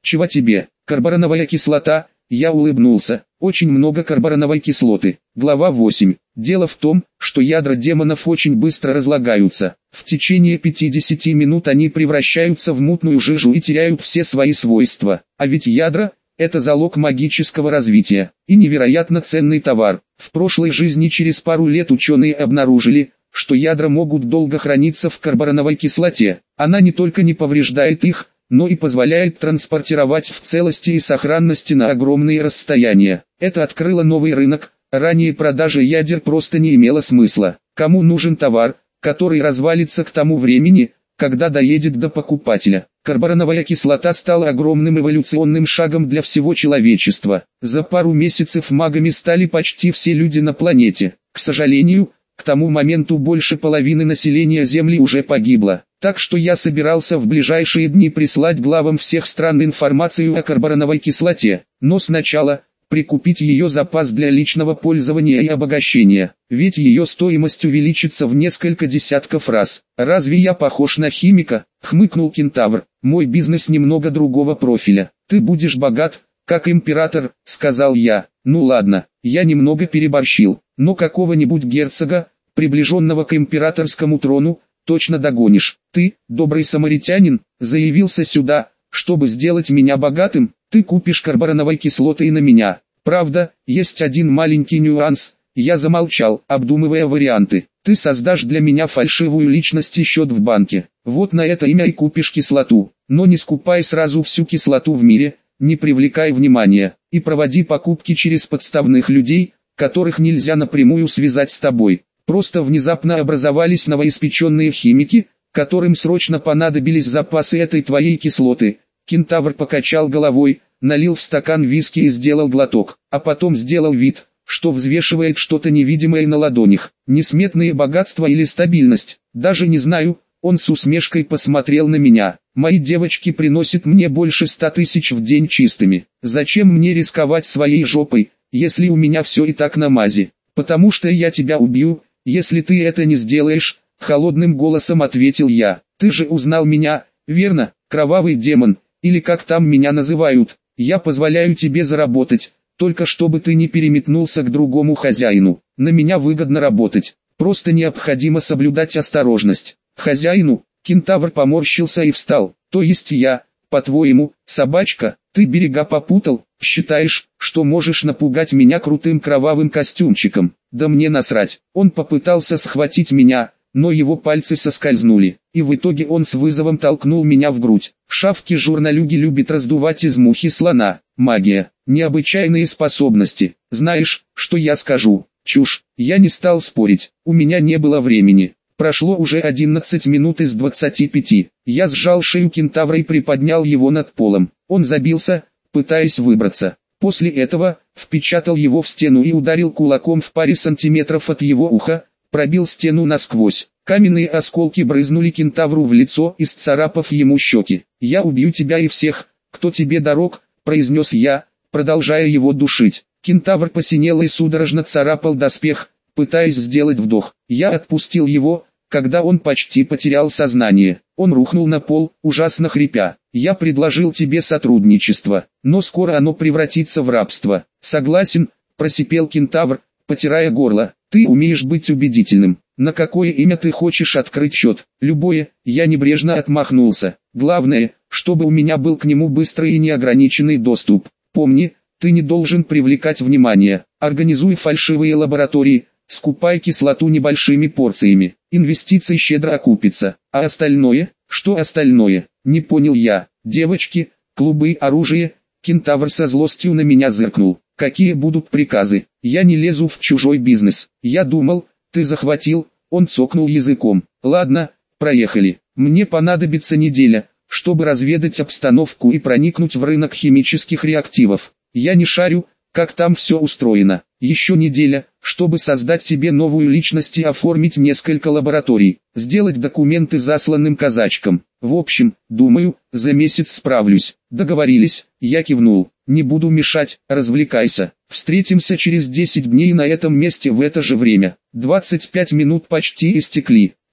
Чего тебе? Карбоновая кислота? Я улыбнулся. Очень много карбоновой кислоты. Глава восемь. Дело в том, что ядра демонов очень быстро разлагаются. В течение пятидесяти минут они превращаются в мутную жижу и теряют все свои свойства. А ведь ядра – это залог магического развития и невероятно ценный товар. В прошлой жизни через пару лет ученые обнаружили, что ядра могут долго храниться в карбоновой кислоте. Она не только не повреждает их, но и позволяет транспортировать в целости и сохранности на огромные расстояния. Это открыло новый рынок, ранее продажа ядер просто не имела смысла. Кому нужен товар, который развалится к тому времени, когда доедет до покупателя? Карбоновая кислота стала огромным эволюционным шагом для всего человечества. За пару месяцев магами стали почти все люди на планете. К сожалению, к тому моменту больше половины населения Земли уже погибло. Так что я собирался в ближайшие дни прислать главам всех стран информацию о карбоновой кислоте, но сначала прикупить ее запас для личного пользования и обогащения, ведь ее стоимость увеличится в несколько десятков раз. «Разве я похож на химика?» — хмыкнул кентавр. «Мой бизнес немного другого профиля. Ты будешь богат, как император», — сказал я. «Ну ладно, я немного переборщил, но какого-нибудь герцога, приближенного к императорскому трону, точно догонишь. Ты, добрый самаритянин, заявился сюда, чтобы сделать меня богатым. Ты купишь карбоновой кислоты и на меня. Правда, есть один маленький нюанс». Я замолчал, обдумывая варианты. «Ты создашь для меня фальшивую личность и счет в банке. Вот на это имя и купишь кислоту. Но не скупай сразу всю кислоту в мире, не привлекай внимания, и проводи покупки через подставных людей, которых нельзя напрямую связать с тобой. Просто внезапно образовались новоиспеченные химики, которым срочно понадобились запасы этой твоей кислоты». Кентавр покачал головой, налил в стакан виски и сделал глоток, а потом сделал вид, что взвешивает что-то невидимое на ладонях. «Несметные богатства или стабильность? Даже не знаю». Он с усмешкой посмотрел на меня. «Мои девочки приносят мне больше ста тысяч в день чистыми. Зачем мне рисковать своей жопой, если у меня все и так на мази? Потому что я тебя убью, если ты это не сделаешь», — холодным голосом ответил я. «Ты же узнал меня, верно, кровавый демон, или как там меня называют? Я позволяю тебе заработать, только чтобы ты не переметнулся к другому хозяину. На меня выгодно работать, просто необходимо соблюдать осторожность». «Хозяину?» — кентавр поморщился и встал. «То есть я, по-твоему, собачка? Ты берега попутал? Считаешь, что можешь напугать меня крутым кровавым костюмчиком? Да мне насрать». Он попытался схватить меня, но его пальцы соскользнули, и в итоге он с вызовом толкнул меня в грудь. Шавки-журналюги любят раздувать из мухи слона. Магия, необычайные способности. Знаешь, что я скажу? Чушь. Я не стал спорить, у меня не было времени. Прошло уже одиннадцать минут из двадцати пяти. Я сжал шею кентавра и приподнял его над полом. Он забился, пытаясь выбраться. После этого, впечатал его в стену и ударил кулаком в паре сантиметров от его уха, пробил стену насквозь. Каменные осколки брызнули кентавру в лицо, исцарапав ему щеки. «Я убью тебя и всех, кто тебе дорог», — произнес я, продолжая его душить. Кентавр посинел и судорожно царапал доспех, пытаясь сделать вдох. Я отпустил его, когда он почти потерял сознание. Он рухнул на пол, ужасно хрипя. «Я предложил тебе сотрудничество, но скоро оно превратится в рабство». «Согласен», — просипел кентавр, потирая горло. «Ты умеешь быть убедительным. На какое имя ты хочешь открыть счет?» «Любое», — я небрежно отмахнулся. «Главное, чтобы у меня был к нему быстрый и неограниченный доступ. Помни, ты не должен привлекать внимание. Организуй фальшивые лаборатории, скупай кислоту небольшими порциями. Инвестиции щедро окупятся. А остальное? Что остальное? Не понял я. Девочки, клубы, оружие». Кентавр со злостью на меня зыркнул. «Какие будут приказы? Я не лезу в чужой бизнес. Я думал, ты захватил». Он цокнул языком. «Ладно, проехали. Мне понадобится неделя, чтобы разведать обстановку и проникнуть в рынок химических реактивов. Я не шарю, как там все устроено. Еще неделя, чтобы создать тебе новую личность и оформить несколько лабораторий, сделать документы засланным казачкам. В общем, думаю, за месяц справлюсь». «Договорились», я кивнул. «Не буду мешать, развлекайся. Встретимся через десять дней на этом месте в это же время». двадцать пять минут почти истекли.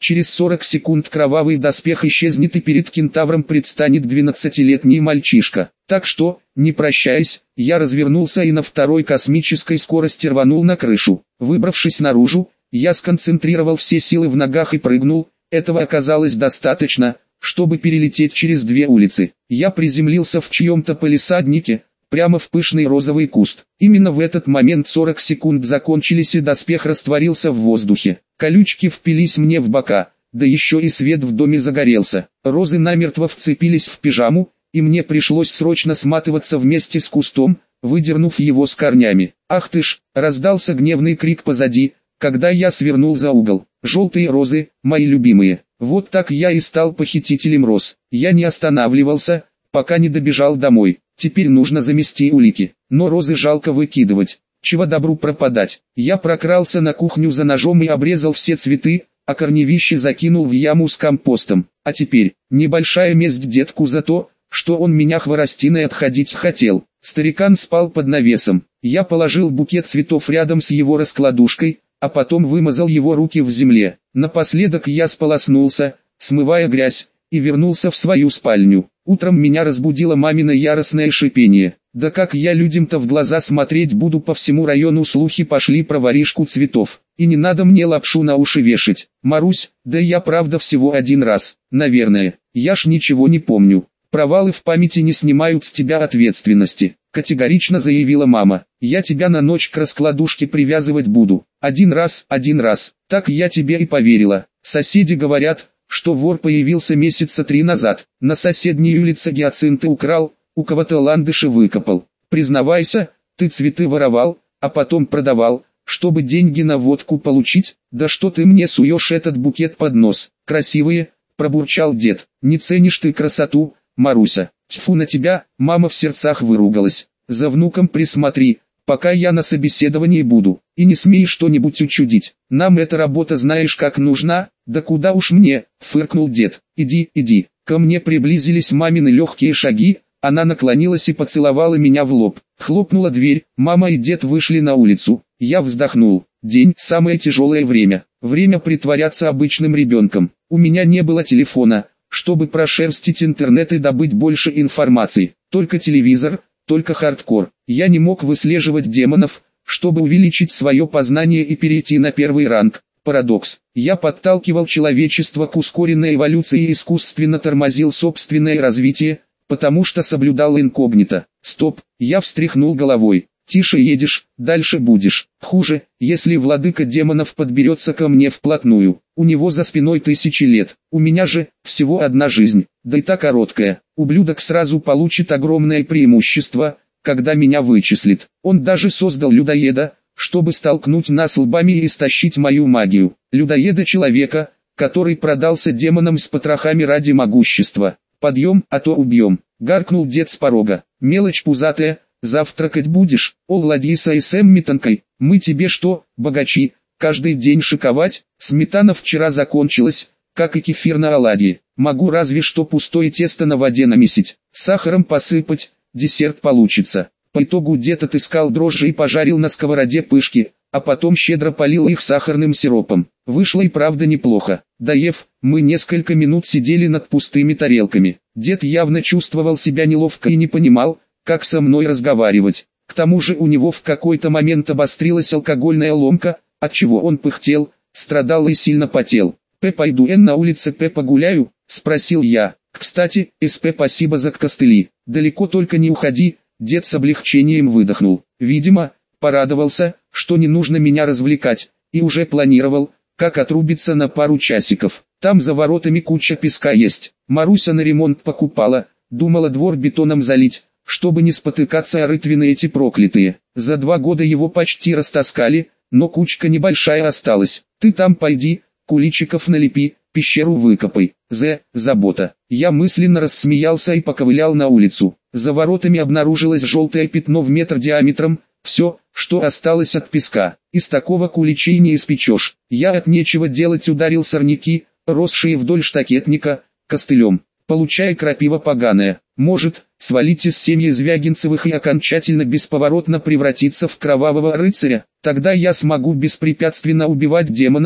Через сорок секунд кровавый доспех исчезнет и перед кентавром предстанет двенадцатилетний мальчишка. Так что, не прощаясь, я развернулся и на второй космической скорости рванул на крышу. Выбравшись наружу, я сконцентрировал все силы в ногах и прыгнул. Этого оказалось достаточно, чтобы перелететь через две улицы. Я приземлился в чьем-то палисаднике, прямо в пышный розовый куст. Именно в этот момент сорок секунд закончились и доспех растворился в воздухе. Колючки впились мне в бока, да еще и свет в доме загорелся. Розы намертво вцепились в пижаму, и мне пришлось срочно сматываться вместе с кустом, выдернув его с корнями. «Ах ты ж!» — раздался гневный крик позади, когда я свернул за угол. «Желтые розы, мои любимые!» Вот так я и стал похитителем роз. Я не останавливался, пока не добежал домой. Теперь нужно замести улики, но розы жалко выкидывать. Чего добру пропадать. Я прокрался на кухню за ножом и обрезал все цветы, а корневище закинул в яму с компостом. А теперь, небольшая месть детку за то, что он меня хворостиной отходить хотел. Старикан спал под навесом. Я положил букет цветов рядом с его раскладушкой, а потом вымазал его руки в земле. Напоследок я сполоснулся, смывая грязь, и вернулся в свою спальню. Утром меня разбудило мамино яростное шипение. Да как я людям-то в глаза смотреть буду, по всему району слухи пошли про воришку цветов. И не надо мне лапшу на уши вешать. Марусь, да я правда всего один раз, наверное, я ж ничего не помню. Провалы в памяти не снимают с тебя ответственности, категорично заявила мама. Я тебя на ночь к раскладушке привязывать буду. Один раз, один раз, так я тебе и поверила. Соседи говорят, что вор появился месяца три назад. На соседней улице гиацинты украл, у кого-то ландыши выкопал. Признавайся, ты цветы воровал, а потом продавал, чтобы деньги на водку получить? Да что ты мне суешь этот букет под нос? Красивые, пробурчал дед. Не ценишь ты красоту, Маруся. Тьфу на тебя, мама в сердцах выругалась. За внуком присмотри, пока я на собеседовании буду. И не смей что-нибудь учудить. Нам эта работа знаешь как нужна. Да куда уж мне, фыркнул дед. Иди, иди. Ко мне приблизились мамины легкие шаги. Она наклонилась и поцеловала меня в лоб. Хлопнула дверь, мама и дед вышли на улицу. Я вздохнул. День – самое тяжелое время. Время притворяться обычным ребенком. У меня не было телефона, чтобы прошерстить интернет и добыть больше информации. Только телевизор, только хардкор. Я не мог выслеживать демонов, чтобы увеличить свое познание и перейти на первый ранг. Парадокс. Я подталкивал человечество к ускоренной эволюции и искусственно тормозил собственное развитие, потому что соблюдал инкогнито. Стоп, я встряхнул головой. Тише едешь, дальше будешь. Хуже, если владыка демонов подберется ко мне вплотную. У него за спиной тысячи лет. У меня же, всего одна жизнь, да и та короткая. Ублюдок сразу получит огромное преимущество, когда меня вычислит. Он даже создал людоеда, чтобы столкнуть нас лбами и истощить мою магию. Людоеда-человека, который продался демонам с потрохами ради могущества. Подъем, а то убьем. Гаркнул дед с порога. Мелочь пузатая, завтракать будешь? О, Владиса и Сэм Метанкой, мы тебе что, богачи, каждый день шиковать? Сметана вчера закончилась, как и кефир на оладьи. Могу разве что пустое тесто на воде намесить, сахаром посыпать, десерт получится. По итогу дед отыскал дрожжи и пожарил на сковороде пышки, а потом щедро полил их сахарным сиропом. Вышло и правда неплохо. Доев, мы несколько минут сидели над пустыми тарелками. Дед явно чувствовал себя неловко и не понимал, как со мной разговаривать. К тому же у него в какой-то момент обострилась алкогольная ломка, отчего он пыхтел, страдал и сильно потел. «П, пойду я на улице П погуляю?» – спросил я. «Кстати, СП спасибо за костыли. Далеко только не уходи». Дед с облегчением выдохнул. Видимо, порадовался, что не нужно меня развлекать, и уже планировал, как отрубиться на пару часиков. Там за воротами куча песка есть. Маруся на ремонт покупала, думала двор бетоном залить, чтобы не спотыкаться о рытвины эти проклятые. За два года его почти растаскали, но кучка небольшая осталась. Ты там пойди, куличиков налепи, пещеру выкопай. З. Забота. Я мысленно рассмеялся и поковылял на улицу. За воротами обнаружилось желтое пятно в метр диаметром, все, что осталось от песка. Из такого куличей не испечешь. Я от нечего делать ударил сорняки, росшие вдоль штакетника, костылем. Получай крапива поганая. Может, свалить из семьи Звягинцевых и окончательно бесповоротно превратиться в кровавого рыцаря? Тогда я смогу беспрепятственно убивать демонов,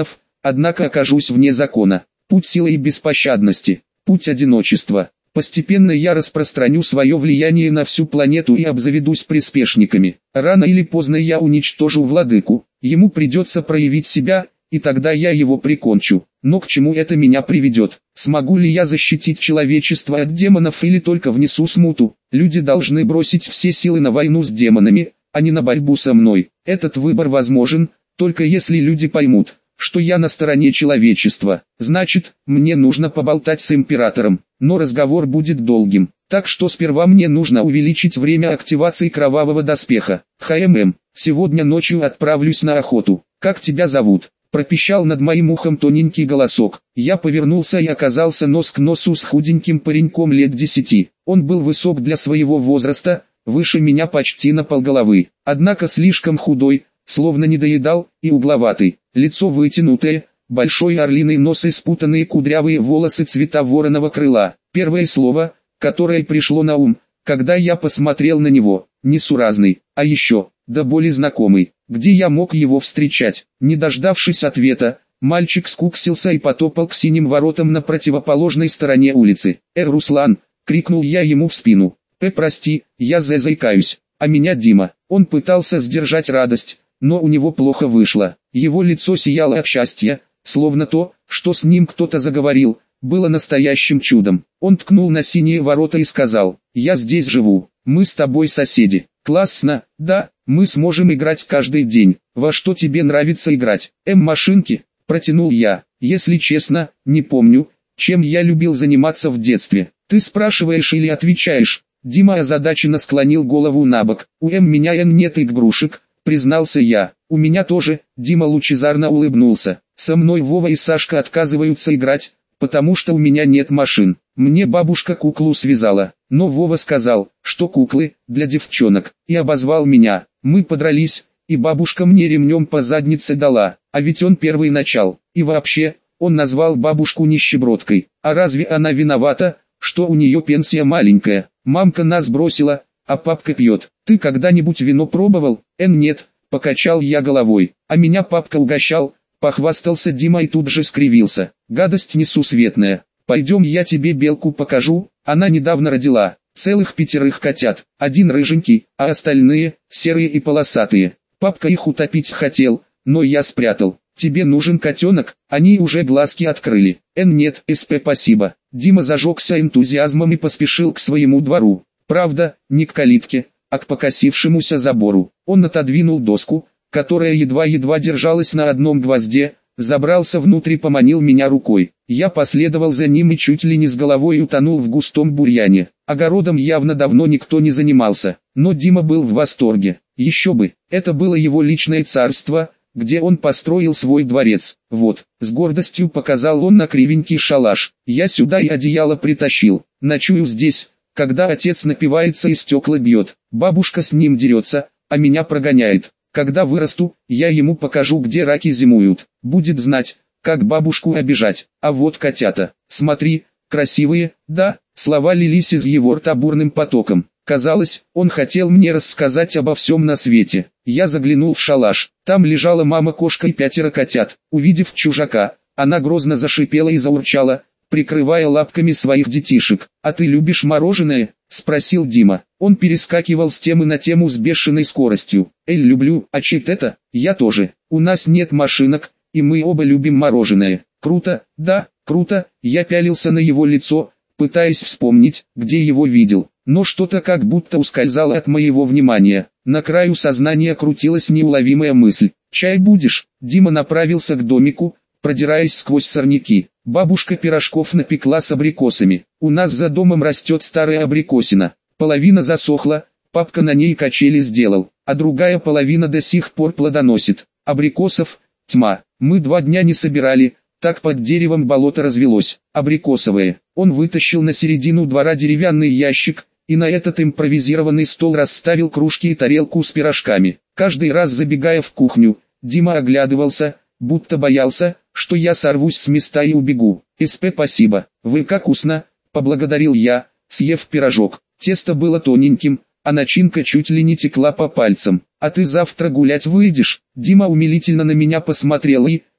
однако окажусь вне закона. Путь силы и беспощадности, путь одиночества. Постепенно я распространю свое влияние на всю планету и обзаведусь приспешниками. Рано или поздно я уничтожу владыку, ему придется проявить себя, и тогда я его прикончу. Но к чему это меня приведет? Смогу ли я защитить человечество от демонов или только внесу смуту? Люди должны бросить все силы на войну с демонами, а не на борьбу со мной. Этот выбор возможен, только если люди поймут, что я на стороне человечества. Значит, мне нужно поболтать с императором, но разговор будет долгим. Так что сперва мне нужно увеличить время активации кровавого доспеха. ХММ, сегодня ночью отправлюсь на охоту. Как тебя зовут? Пропищал над моим ухом тоненький голосок. Я повернулся и оказался нос к носу с худеньким пареньком лет десяти. Он был высок для своего возраста, выше меня почти на полголовы, однако слишком худой, словно не доедал, и угловатый. Лицо вытянутое, большой орлиный нос и спутанные кудрявые волосы цвета вороного крыла. Первое слово, которое пришло на ум, когда я посмотрел на него, несуразный, а еще, до боли знакомый. Где я мог его встречать? Не дождавшись ответа, мальчик скуксился и потопал к синим воротам на противоположной стороне улицы. «Э, Руслан!» — крикнул я ему в спину. «Э, прости, я заикаюсь, а меня Дима». Он пытался сдержать радость, но у него плохо вышло. Его лицо сияло от счастья, словно то, что с ним кто-то заговорил, было настоящим чудом. Он ткнул на синие ворота и сказал: «Я здесь живу, мы с тобой соседи». «Классно, да, мы сможем играть каждый день. Во что тебе нравится играть?» «М-машинки», протянул я. «Если честно, не помню, чем я любил заниматься в детстве». «Ты спрашиваешь или отвечаешь?» Дима озадаченно склонил голову набок. «У М меня Н нет игрушек», признался я. «У меня тоже», Дима лучезарно улыбнулся. «Со мной Вова и Сашка отказываются играть, потому что у меня нет машин. Мне бабушка куклу связала, но Вова сказал, что куклы для девчонок, и обозвал меня. Мы подрались, и бабушка мне ремнем по заднице дала, а ведь он первый начал. И вообще, он назвал бабушку нищебродкой. А разве она виновата, что у нее пенсия маленькая? Мамка нас бросила, а папка пьет. Ты когда-нибудь вино пробовал?» «Эн, нет», покачал я головой. «А меня папка угощал», похвастался Дима и тут же скривился. «Гадость несусветная. Пойдем, я тебе белку покажу, она недавно родила, целых пятерых котят, один рыженький, а остальные, серые и полосатые. Папка их утопить хотел, но я спрятал. Тебе нужен котенок?» Они уже глазки открыли. «Эн, нет, СП, спасибо». Дима зажегся энтузиазмом и поспешил к своему двору. Правда, не к калитке, а к покосившемуся забору. Он отодвинул доску, которая едва-едва держалась на одном гвозде, забрался внутрь и поманил меня рукой. Я последовал за ним и чуть ли не с головой утонул в густом бурьяне. Огородом явно давно никто не занимался, но Дима был в восторге. Еще бы, это было его личное царство, где он построил свой дворец. Вот, с гордостью показал он на кривенький шалаш. Я сюда и одеяло притащил. Ночую здесь, когда отец напивается и стекла бьет. Бабушка с ним дерется, а меня прогоняет. Когда вырасту, я ему покажу, где раки зимуют. Будет знать, как бабушку обижать. А вот котята, смотри, красивые, да?» Слова лились из его рта бурным потоком. Казалось, он хотел мне рассказать обо всем на свете. Я заглянул в шалаш. Там лежала мама-кошка и пятеро котят. Увидев чужака, она грозно зашипела и заурчала, прикрывая лапками своих детишек. «А ты любишь мороженое?» — спросил Дима. Он перескакивал с темы на тему с бешеной скоростью. «Эль, люблю, а чит это? Я тоже. У нас нет машинок, и мы оба любим мороженое». «Круто, да, круто». Я пялился на его лицо, пытаясь вспомнить, где его видел. Но что-то как будто ускользало от моего внимания. На краю сознания крутилась неуловимая мысль. «Чай будешь?» Дима направился к домику, продираясь сквозь сорняки. Бабушка пирожков напекла с абрикосами. У нас за домом растет старая абрикосина. Половина засохла, папка на ней качели сделал, а другая половина до сих пор плодоносит. Абрикосов тьма. Мы два дня не собирали, так под деревом болото развелось. Абрикосовые. Он вытащил на середину двора деревянный ящик, и на этот импровизированный стол расставил кружки и тарелку с пирожками. Каждый раз забегая в кухню, Дима оглядывался, будто боялся, что я сорвусь с места и убегу. «СП, спасибо, вы как вкусно», — поблагодарил я, съев пирожок. Тесто было тоненьким, а начинка чуть ли не текла по пальцам. «А ты завтра гулять выйдешь?» Дима умилительно на меня посмотрел и,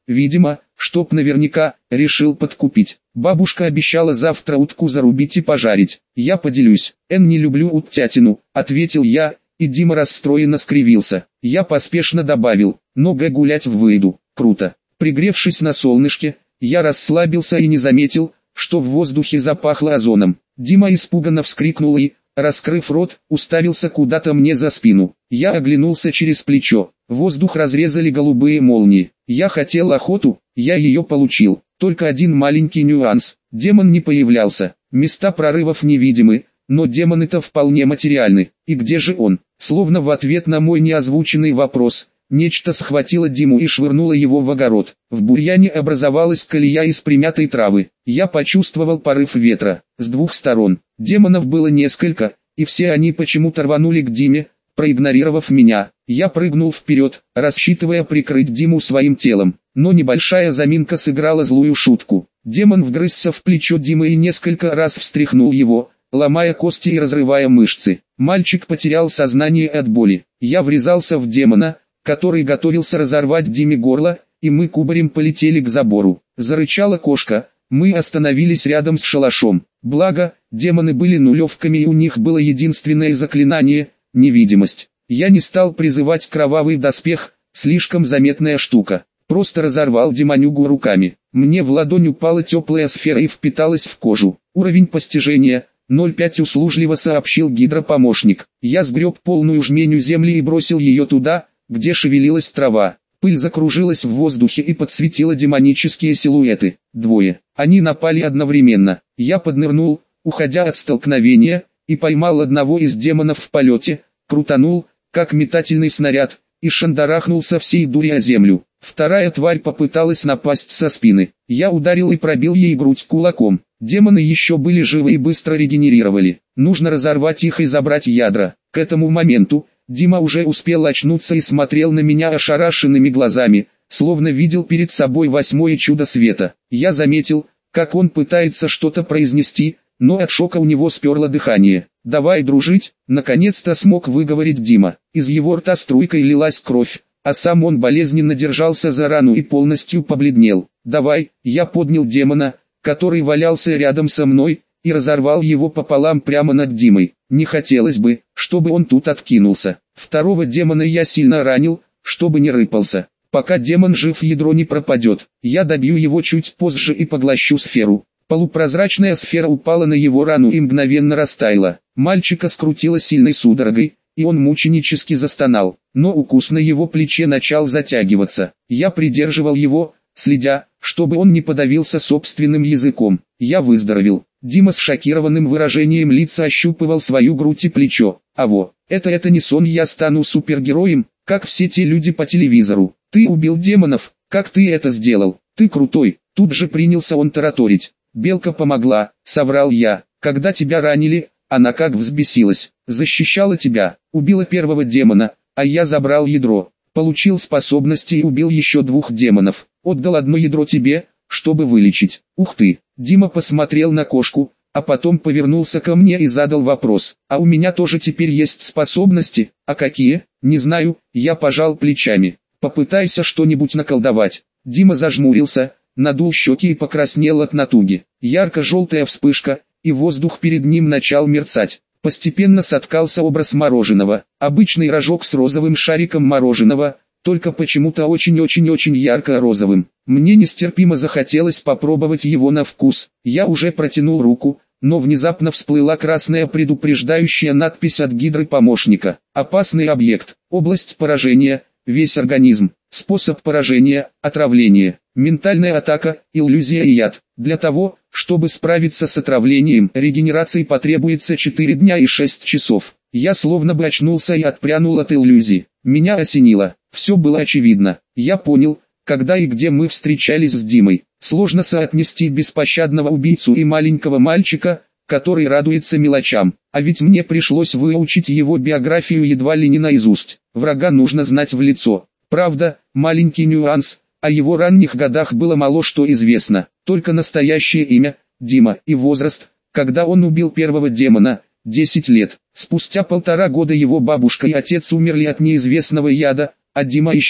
Видимо, чтоб наверняка, решил подкупить. Бабушка обещала завтра утку зарубить и пожарить. Я поделюсь. Эн, не люблю утятину, ответил я, и Дима расстроенно скривился. Я поспешно добавил, но г гулять выйду. Круто. Пригревшись на солнышке, я расслабился и не заметил, что в воздухе запахло озоном. Дима испуганно вскрикнул и, раскрыв рот, уставился куда-то мне за спину. Я оглянулся через плечо. Воздух разрезали голубые молнии. Я хотел охоту, я ее получил. Только один маленький нюанс. Демон не появлялся. Места прорывов невидимы, но демоны-то вполне материальны. И где же он? Словно в ответ на мой неозвученный вопрос, нечто схватило Диму и швырнуло его в огород. В бурьяне образовалась колея из примятой травы. Я почувствовал порыв ветра. С двух сторон. Демонов было несколько, и все они почему-то рванули к Диме, проигнорировав меня. Я прыгнул вперед, рассчитывая прикрыть Диму своим телом. Но небольшая заминка сыграла злую шутку. Демон вгрызся в плечо Димы и несколько раз встряхнул его, ломая кости и разрывая мышцы. Мальчик потерял сознание от боли. Я врезался в демона, который готовился разорвать Диме горло, и мы кубарем полетели к забору. Зарычала кошка, мы остановились рядом с шалашом. Благо, демоны были нулевками и у них было единственное заклинание – невидимость. Я не стал призывать кровавый доспех, слишком заметная штука. Просто разорвал демонюгу руками. Мне в ладонь упала теплая сфера и впиталась в кожу. Уровень постижения – ноль пять, услужливо сообщил гидропомощник. Я сгреб полную жменю земли и бросил ее туда, где шевелилась трава. Пыль закружилась в воздухе и подсветила демонические силуэты. Двое. Они напали одновременно. Я поднырнул, уходя от столкновения, и поймал одного из демонов в полете, крутанул, как метательный снаряд, и шандарахнулся всей дури о землю. Вторая тварь попыталась напасть со спины. Я ударил и пробил ей грудь кулаком. Демоны еще были живы и быстро регенерировали. Нужно разорвать их и забрать ядра. К этому моменту Дима уже успел очнуться и смотрел на меня ошарашенными глазами, словно видел перед собой восьмое чудо света. Я заметил, как он пытается что-то произнести, но от шока у него сперло дыхание. «Давай дружить», — наконец-то смог выговорить Дима. Из его рта струйкой лилась кровь, а сам он болезненно держался за рану и полностью побледнел. «Давай», — я поднял демона, который валялся рядом со мной, и разорвал его пополам прямо над Димой. Не хотелось бы, чтобы он тут откинулся. Второго демона я сильно ранил, чтобы не рыпался. Пока демон жив, ядро не пропадет. Я добью его чуть позже и поглощу сферу. Полупрозрачная сфера упала на его рану и мгновенно растаяла. Мальчика скрутило сильной судорогой, и он мученически застонал. Но укус на его плече начал затягиваться. Я придерживал его, следя, чтобы он не подавился собственным языком. Я выздоровел. Дима с шокированным выражением лица ощупывал свою грудь и плечо. «Аво, это это не сон, я стану супергероем, как все те люди по телевизору. Ты убил демонов, как ты это сделал? Ты крутой!» Тут же принялся он тараторить. «Белка помогла», — соврал я. «Когда тебя ранили, она как взбесилась. Защищала тебя, убила первого демона, а я забрал ядро. Получил способности и убил еще двух демонов. Отдал одно ядро тебе, чтобы вылечить. Ух ты!» Дима посмотрел на кошку, а потом повернулся ко мне и задал вопрос. «А у меня тоже теперь есть способности? А какие?» «Не знаю», я пожал плечами. «Попытайся что-нибудь наколдовать». Дима зажмурился, надул щеки и покраснел от натуги. Ярко-желтая вспышка, и воздух перед ним начал мерцать. Постепенно соткался образ мороженого. Обычный рожок с розовым шариком мороженого, только почему-то очень-очень-очень ярко-розовым. Мне нестерпимо захотелось попробовать его на вкус. Я уже протянул руку, но внезапно всплыла красная предупреждающая надпись от гидропомощника. «Опасный объект, область поражения, весь организм, способ поражения, отравление, ментальная атака, иллюзия и яд. Для того, чтобы справиться с отравлением, регенерации потребуется четыре дня и шесть часов». Я словно бы очнулся и отпрянул от иллюзии. Меня осенило. Все было очевидно. Я понял, когда и где мы встречались с Димой. Сложно соотнести беспощадного убийцу и маленького мальчика, который радуется мелочам. А ведь мне пришлось выучить его биографию едва ли не наизусть. Врага нужно знать в лицо. Правда, маленький нюанс, о его ранних годах было мало что известно. Только настоящее имя, Дима, и возраст, когда он убил первого демона, десять лет. Спустя полтора года его бабушка и отец умерли от неизвестного яда, а Дима исчез.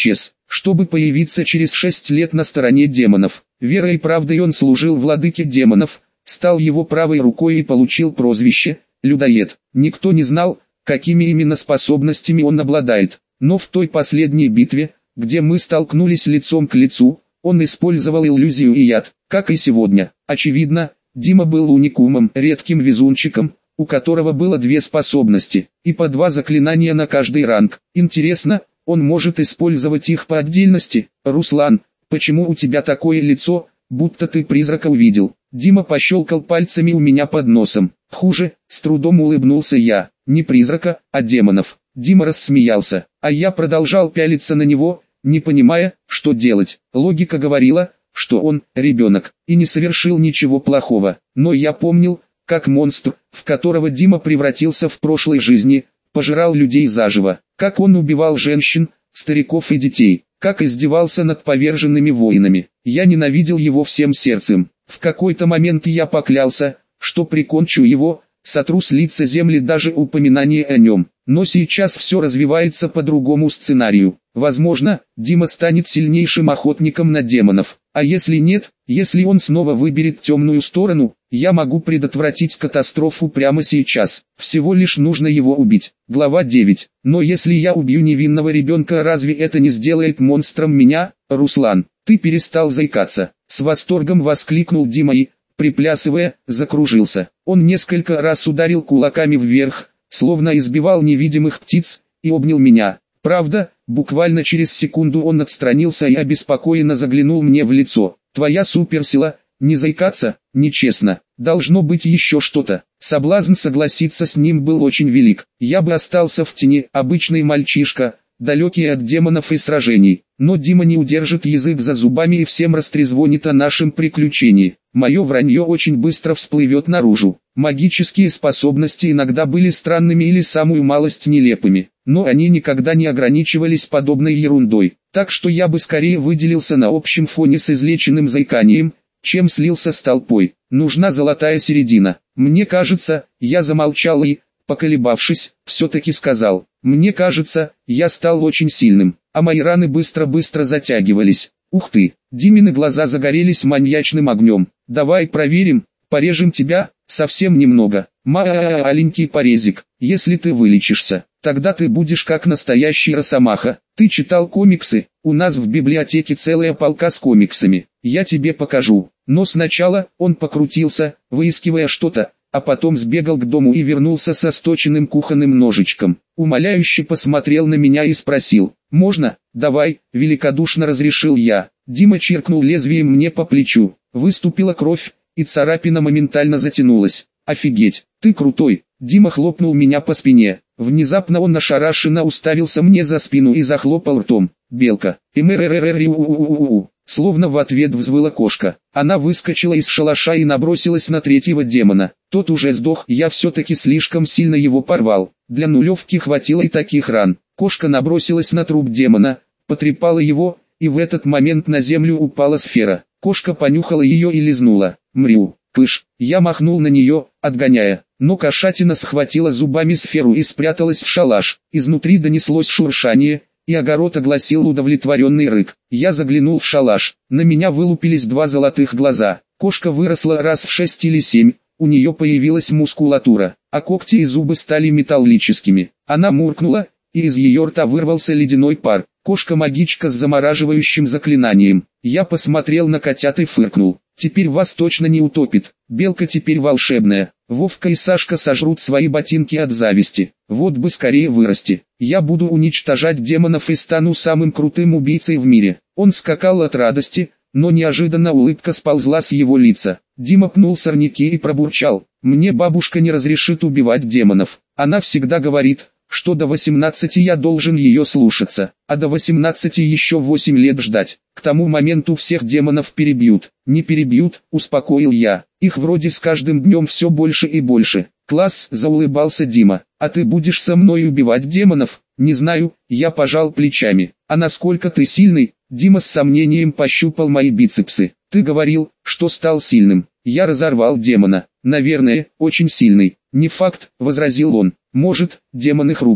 чтобы появиться через шесть лет на стороне демонов. Верой и правдой он служил владыке демонов, стал его правой рукой и получил прозвище «Людоед». Никто не знал, какими именно способностями он обладает, но в той последней битве, где мы столкнулись лицом к лицу, он использовал иллюзию и яд, как и сегодня. Очевидно, Дима был уникумом, редким везунчиком, у которого было две способности, и по два заклинания на каждый ранг. Интересно, он может использовать их по отдельности? Руслан, почему у тебя такое лицо, будто ты призрака увидел? Дима пощелкал пальцами у меня под носом. Хуже, с трудом улыбнулся я. Не призрака, а демонов. Дима рассмеялся, а я продолжал пялиться на него, не понимая, что делать. Логика говорила, что он ребенок, и не совершил ничего плохого. Но я помнил, как монстр, в которого Дима превратился в прошлой жизни, пожирал людей заживо, как он убивал женщин, стариков и детей, как издевался над поверженными воинами. Я ненавидел его всем сердцем. В какой-то момент я поклялся, что прикончу его, сотру с лица земли даже упоминание о нем. Но сейчас все развивается по другому сценарию. Возможно, Дима станет сильнейшим охотником на демонов. А если нет, если он снова выберет темную сторону, я могу предотвратить катастрофу прямо сейчас. Всего лишь нужно его убить. Глава девять. Но если я убью невинного ребенка, разве это не сделает монстром меня? Руслан, ты перестал заикаться. С восторгом воскликнул Дима и, приплясывая, закружился. Он несколько раз ударил кулаками вверх, словно избивал невидимых птиц, и обнял меня. Правда, буквально через секунду он отстранился и обеспокоенно заглянул мне в лицо. Твоя суперсила, не заикаться, нечестно, должно быть еще что-то. Соблазн согласиться с ним был очень велик. Я бы остался в тени, обычный мальчишка, далекий от демонов и сражений. Но Дима не удержит язык за зубами и всем растрезвонит о нашем приключении. Мое вранье очень быстро всплывет наружу. Магические способности иногда были странными или самую малость нелепыми, но они никогда не ограничивались подобной ерундой. Так что я бы скорее выделился на общем фоне с излеченным заиканием, чем слился с толпой. Нужна золотая середина. Мне кажется, я замолчал и, поколебавшись, все-таки сказал. Мне кажется, я стал очень сильным, а мои раны быстро-быстро затягивались. Ух ты, Димины глаза загорелись маньячным огнем. Давай проверим, порежем тебя, совсем немного. Маленький порезик, если ты вылечишься, тогда ты будешь как настоящий росомаха. Ты читал комиксы? У нас в библиотеке целая полка с комиксами. Я тебе покажу. Но сначала он покрутился, выискивая что-то, а потом сбегал к дому и вернулся со сточенным кухонным ножичком. Умоляюще посмотрел на меня и спросил: «Можно?» «Давай», — великодушно разрешил я. Дима чиркнул лезвием мне по плечу. Выступила кровь, и царапина моментально затянулась. «Офигеть, ты крутой!» Дима хлопнул меня по спине. Внезапно он ошарашенно уставился мне за спину и захлопал ртом. «Белка!» «Эмэрэрэрэрриу-у-у-у-у-у!» Словно в ответ взвыла кошка. Она выскочила из шалаша и набросилась на третьего демона. Тот уже сдох, я все-таки слишком сильно его порвал. Для нулевки хватило и таких ран. Кошка набросилась на труп демона, потрепала его, и в этот момент на землю упала сфера. Кошка понюхала ее и лизнула. «Мрю!» «Пыш!» Я махнул на нее, отгоняя. Но кошатина схватила зубами сферу и спряталась в шалаш. Изнутри донеслось шуршание, и огород огласил удовлетворенный рык. Я заглянул в шалаш. На меня вылупились два золотых глаза. Кошка выросла раз в шесть или семь, у нее появилась мускулатура, а когти и зубы стали металлическими. Она муркнула, и из ее рта вырвался ледяной пар. Кошка-магичка с замораживающим заклинанием. Я посмотрел на котят и фыркнул. Теперь вас точно не утопит. Белка теперь волшебная. Вовка и Сашка сожрут свои ботинки от зависти. Вот бы скорее вырасти. Я буду уничтожать демонов и стану самым крутым убийцей в мире. Он скакал от радости, но неожиданно улыбка сползла с его лица. Дима пнул сорняки и пробурчал: «Мне бабушка не разрешит убивать демонов. Она всегда говорит, что до восемнадцати я должен ее слушаться, а до восемнадцати еще восемь лет ждать. К тому моменту всех демонов перебьют». «Не перебьют», — успокоил я. «Их вроде с каждым днем все больше и больше». «Класс», — заулыбался Дима. «А ты будешь со мной убивать демонов?» «Не знаю», — я пожал плечами. «А насколько ты сильный?» Дима с сомнением пощупал мои бицепсы. «Ты говорил, что стал сильным». Я разорвал демона. «Наверное, очень сильный». «Не факт», — возразил он. «Может, демоны хрупкие.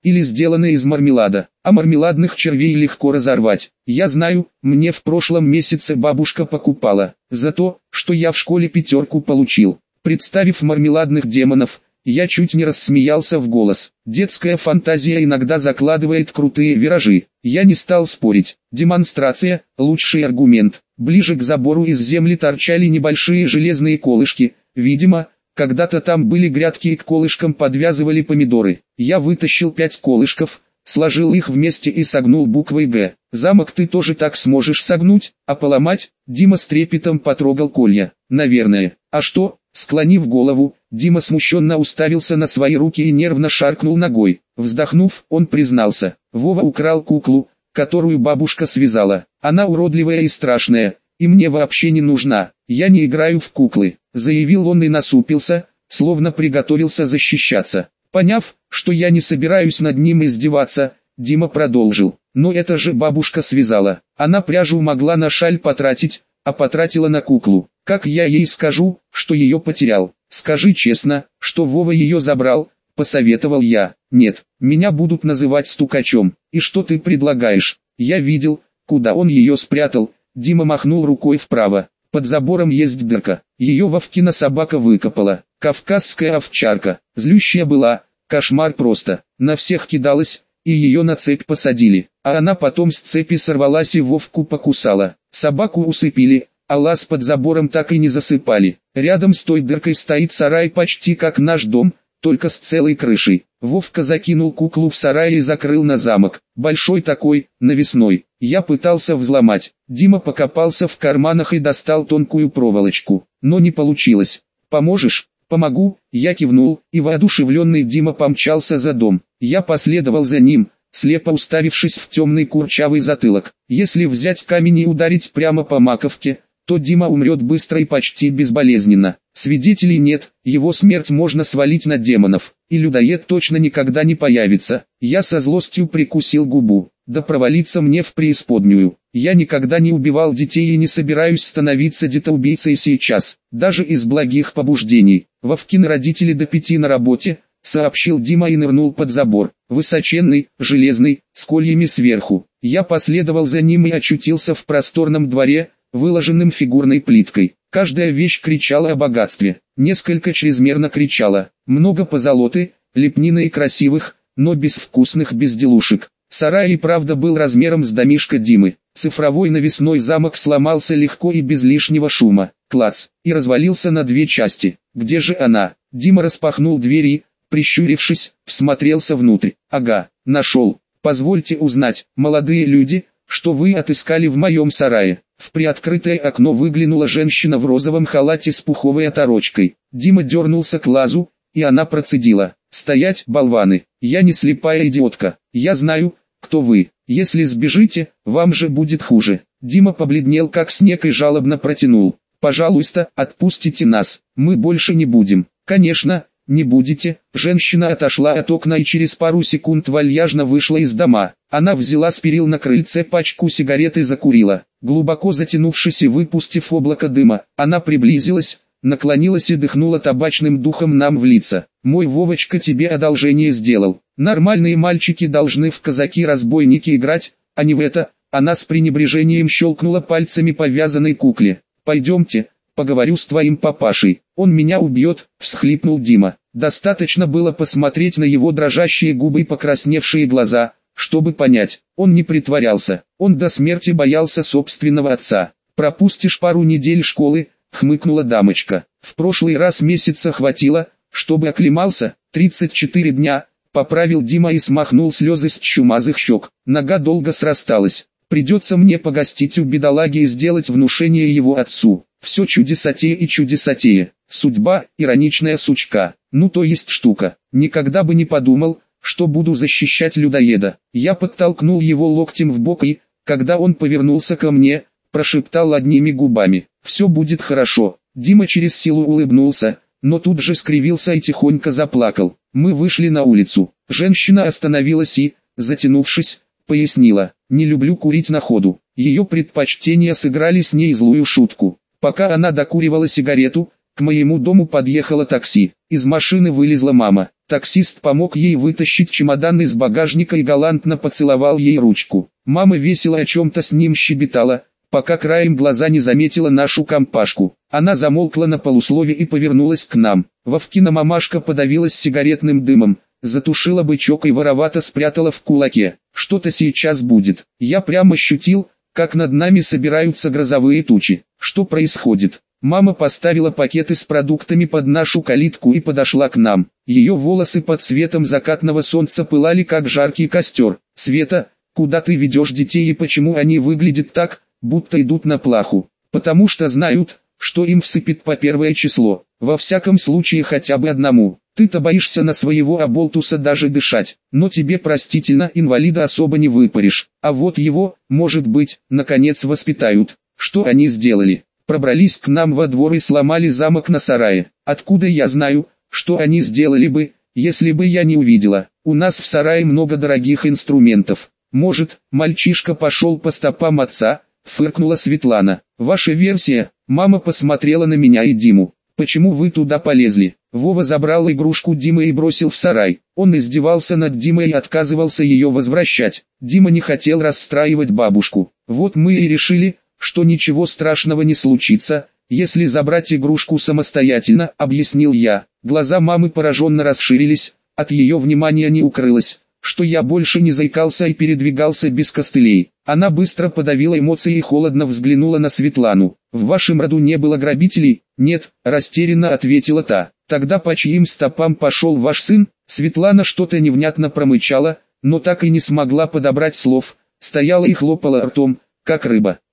или сделаны из мармелада, а мармеладных червей легко разорвать. Я знаю, мне в прошлом месяце бабушка покупала, за то, что я в школе пятерку получил. Представив мармеладных демонов, я чуть не рассмеялся в голос. Детская фантазия иногда закладывает крутые виражи. Я не стал спорить. Демонстрация – лучший аргумент. Ближе к забору из земли торчали небольшие железные колышки. Видимо, когда-то там были грядки и к колышкам подвязывали помидоры. Я вытащил пять колышков, сложил их вместе и согнул буквой «Г». Замок ты тоже так сможешь согнуть, а поломать? Дима с трепетом потрогал колья. Наверное. А что? Склонив голову, Дима смущенно уставился на свои руки и нервно шаркнул ногой. Вздохнув, он признался. Вова украл куклу, которую бабушка связала. Она уродливая и страшная, и мне вообще не нужна. Я не играю в куклы, заявил он и насупился, словно приготовился защищаться. Поняв, что я не собираюсь над ним издеваться, Дима продолжил. Но это же бабушка связала. Она пряжу могла на шаль потратить, а потратила на куклу. Как я ей скажу, что ее потерял? Скажи честно, что Вова ее забрал, посоветовал я. Нет, меня будут называть стукачом. И что ты предлагаешь? Я видел, куда он ее спрятал. Дима махнул рукой вправо. Под забором есть дырка. Ее Вовкина собака выкопала. Кавказская овчарка. Злющая была, кошмар просто. На всех кидалась, и ее на цепь посадили. А она потом с цепи сорвалась и Вовку покусала. Собаку усыпили, а лаз под забором так и не засыпали. Рядом с той дыркой стоит сарай почти как наш дом, только с целой крышей. Вовка закинул куклу в сарай и закрыл на замок. Большой такой, навесной. Я пытался взломать. Дима покопался в карманах и достал тонкую проволочку. Но не получилось. «Поможешь?» «Помогу», я кивнул, и воодушевленный Дима помчался за дом. Я последовал за ним, слепо уставившись в темный курчавый затылок. Если взять камень и ударить прямо по маковке, то Дима умрет быстро и почти безболезненно. Свидетелей нет, его смерть можно свалить на демонов, и людоед точно никогда не появится. Я со злостью прикусил губу. Да провалиться мне в преисподнюю. Я никогда не убивал детей и не собираюсь становиться детоубийцей сейчас, даже из благих побуждений. Вовкины родители до пяти на работе, сообщил Дима и нырнул под забор. Высоченный, железный, с кольями сверху. Я последовал за ним и очутился в просторном дворе, выложенным фигурной плиткой. Каждая вещь кричала о богатстве. Несколько чрезмерно кричала. Много позолоты, лепнины и красивых, но безвкусных безделушек. Сарай и правда был размером с домишко Димы. Цифровой навесной замок сломался легко и без лишнего шума. Клац, и развалился на две части. Где же она? Дима распахнул двери, прищурившись, всмотрелся внутрь. Ага, нашел. Позвольте узнать, молодые люди, что вы отыскали в моем сарае. В приоткрытое окно выглянула женщина в розовом халате с пуховой оторочкой. Дима дернулся к лазу, и она процедила. «Стоять, болваны, я не слепая идиотка, я знаю, кто вы, если сбежите, вам же будет хуже». Дима побледнел как снег и жалобно протянул. «Пожалуйста, отпустите нас, мы больше не будем». «Конечно, не будете». Женщина отошла от окна и через пару секунд вальяжно вышла из дома. Она взяла с перил на крыльце пачку сигарет и закурила. Глубоко затянувшись и выпустив облако дыма, она приблизилась, наклонилась и дыхнула табачным духом нам в лица. «Мой Вовочка тебе одолжение сделал. Нормальные мальчики должны в казаки-разбойники играть, а не в это». Она с пренебрежением щелкнула пальцами по вязаной кукле. «Пойдемте, поговорю с твоим папашей, он меня убьет», — всхлипнул Дима. Достаточно было посмотреть на его дрожащие губы и покрасневшие глаза, чтобы понять, он не притворялся, он до смерти боялся собственного отца. «Пропустишь пару недель школы», — хмыкнула дамочка. «В прошлый раз месяца хватило, чтобы оклемался, тридцать четыре дня», — поправил Дима и смахнул слезы с чумазых щек. Нога долго срасталась. «Придется мне погостить у бедолаги и сделать внушение его отцу». Все чудесатее и чудесатее. Судьба, ироничная сучка. Ну то есть штука. Никогда бы не подумал, что буду защищать людоеда. Я подтолкнул его локтем в бок и, когда он повернулся ко мне, прошептал одними губами: «Все будет хорошо». Дима через силу улыбнулся, но тут же скривился и тихонько заплакал. Мы вышли на улицу. Женщина остановилась и, затянувшись, пояснила: «Не люблю курить на ходу». Ее предпочтения сыграли с ней злую шутку. Пока она докуривала сигарету, к моему дому подъехало такси. Из машины вылезла мама. Таксист помог ей вытащить чемодан из багажника и галантно поцеловал ей ручку. Мама весело о чем-то с ним щебетала, пока краем глаза не заметила нашу компашку. Она замолкла на полуслове и повернулась к нам. Вовкина мамашка подавилась сигаретным дымом, затушила бычок и воровато спрятала в кулаке. Что-то сейчас будет. Я прямо ощутил, как над нами собираются грозовые тучи. Что происходит? Мама поставила пакеты с продуктами под нашу калитку и подошла к нам. Ее волосы под светом закатного солнца пылали как жаркий костер. «Света, куда ты ведешь детей и почему они выглядят так, будто идут на плаху?» «Потому что знают, что им всыпет по первое число. Во всяком случае хотя бы одному. Ты-то боишься на своего оболтуса даже дышать, но тебе простительно, инвалида особо не выпаришь. А вот его, может быть, наконец воспитают». Что они сделали? Пробрались к нам во двор и сломали замок на сарае. Откуда я знаю, что они сделали бы, если бы я не увидела? У нас в сарае много дорогих инструментов. Может, мальчишка пошел по стопам отца? Фыркнула Светлана. Ваша версия. Мама посмотрела на меня и Диму. Почему вы туда полезли? Вова забрал игрушку Димы и бросил в сарай. Он издевался над Димой и отказывался ее возвращать. Дима не хотел расстраивать бабушку. Вот мы и решили, что ничего страшного не случится, если забрать игрушку самостоятельно, объяснил я. Глаза мамы пораженно расширились, от ее внимания не укрылось, что я больше не заикался и передвигался без костылей. Она быстро подавила эмоции и холодно взглянула на Светлану. «В вашем роду не было грабителей?» «Нет», растерянно ответила та. «Тогда по чьим стопам пошел ваш сын?» Светлана что-то невнятно промычала, но так и не смогла подобрать слов, стояла и хлопала ртом, как рыба.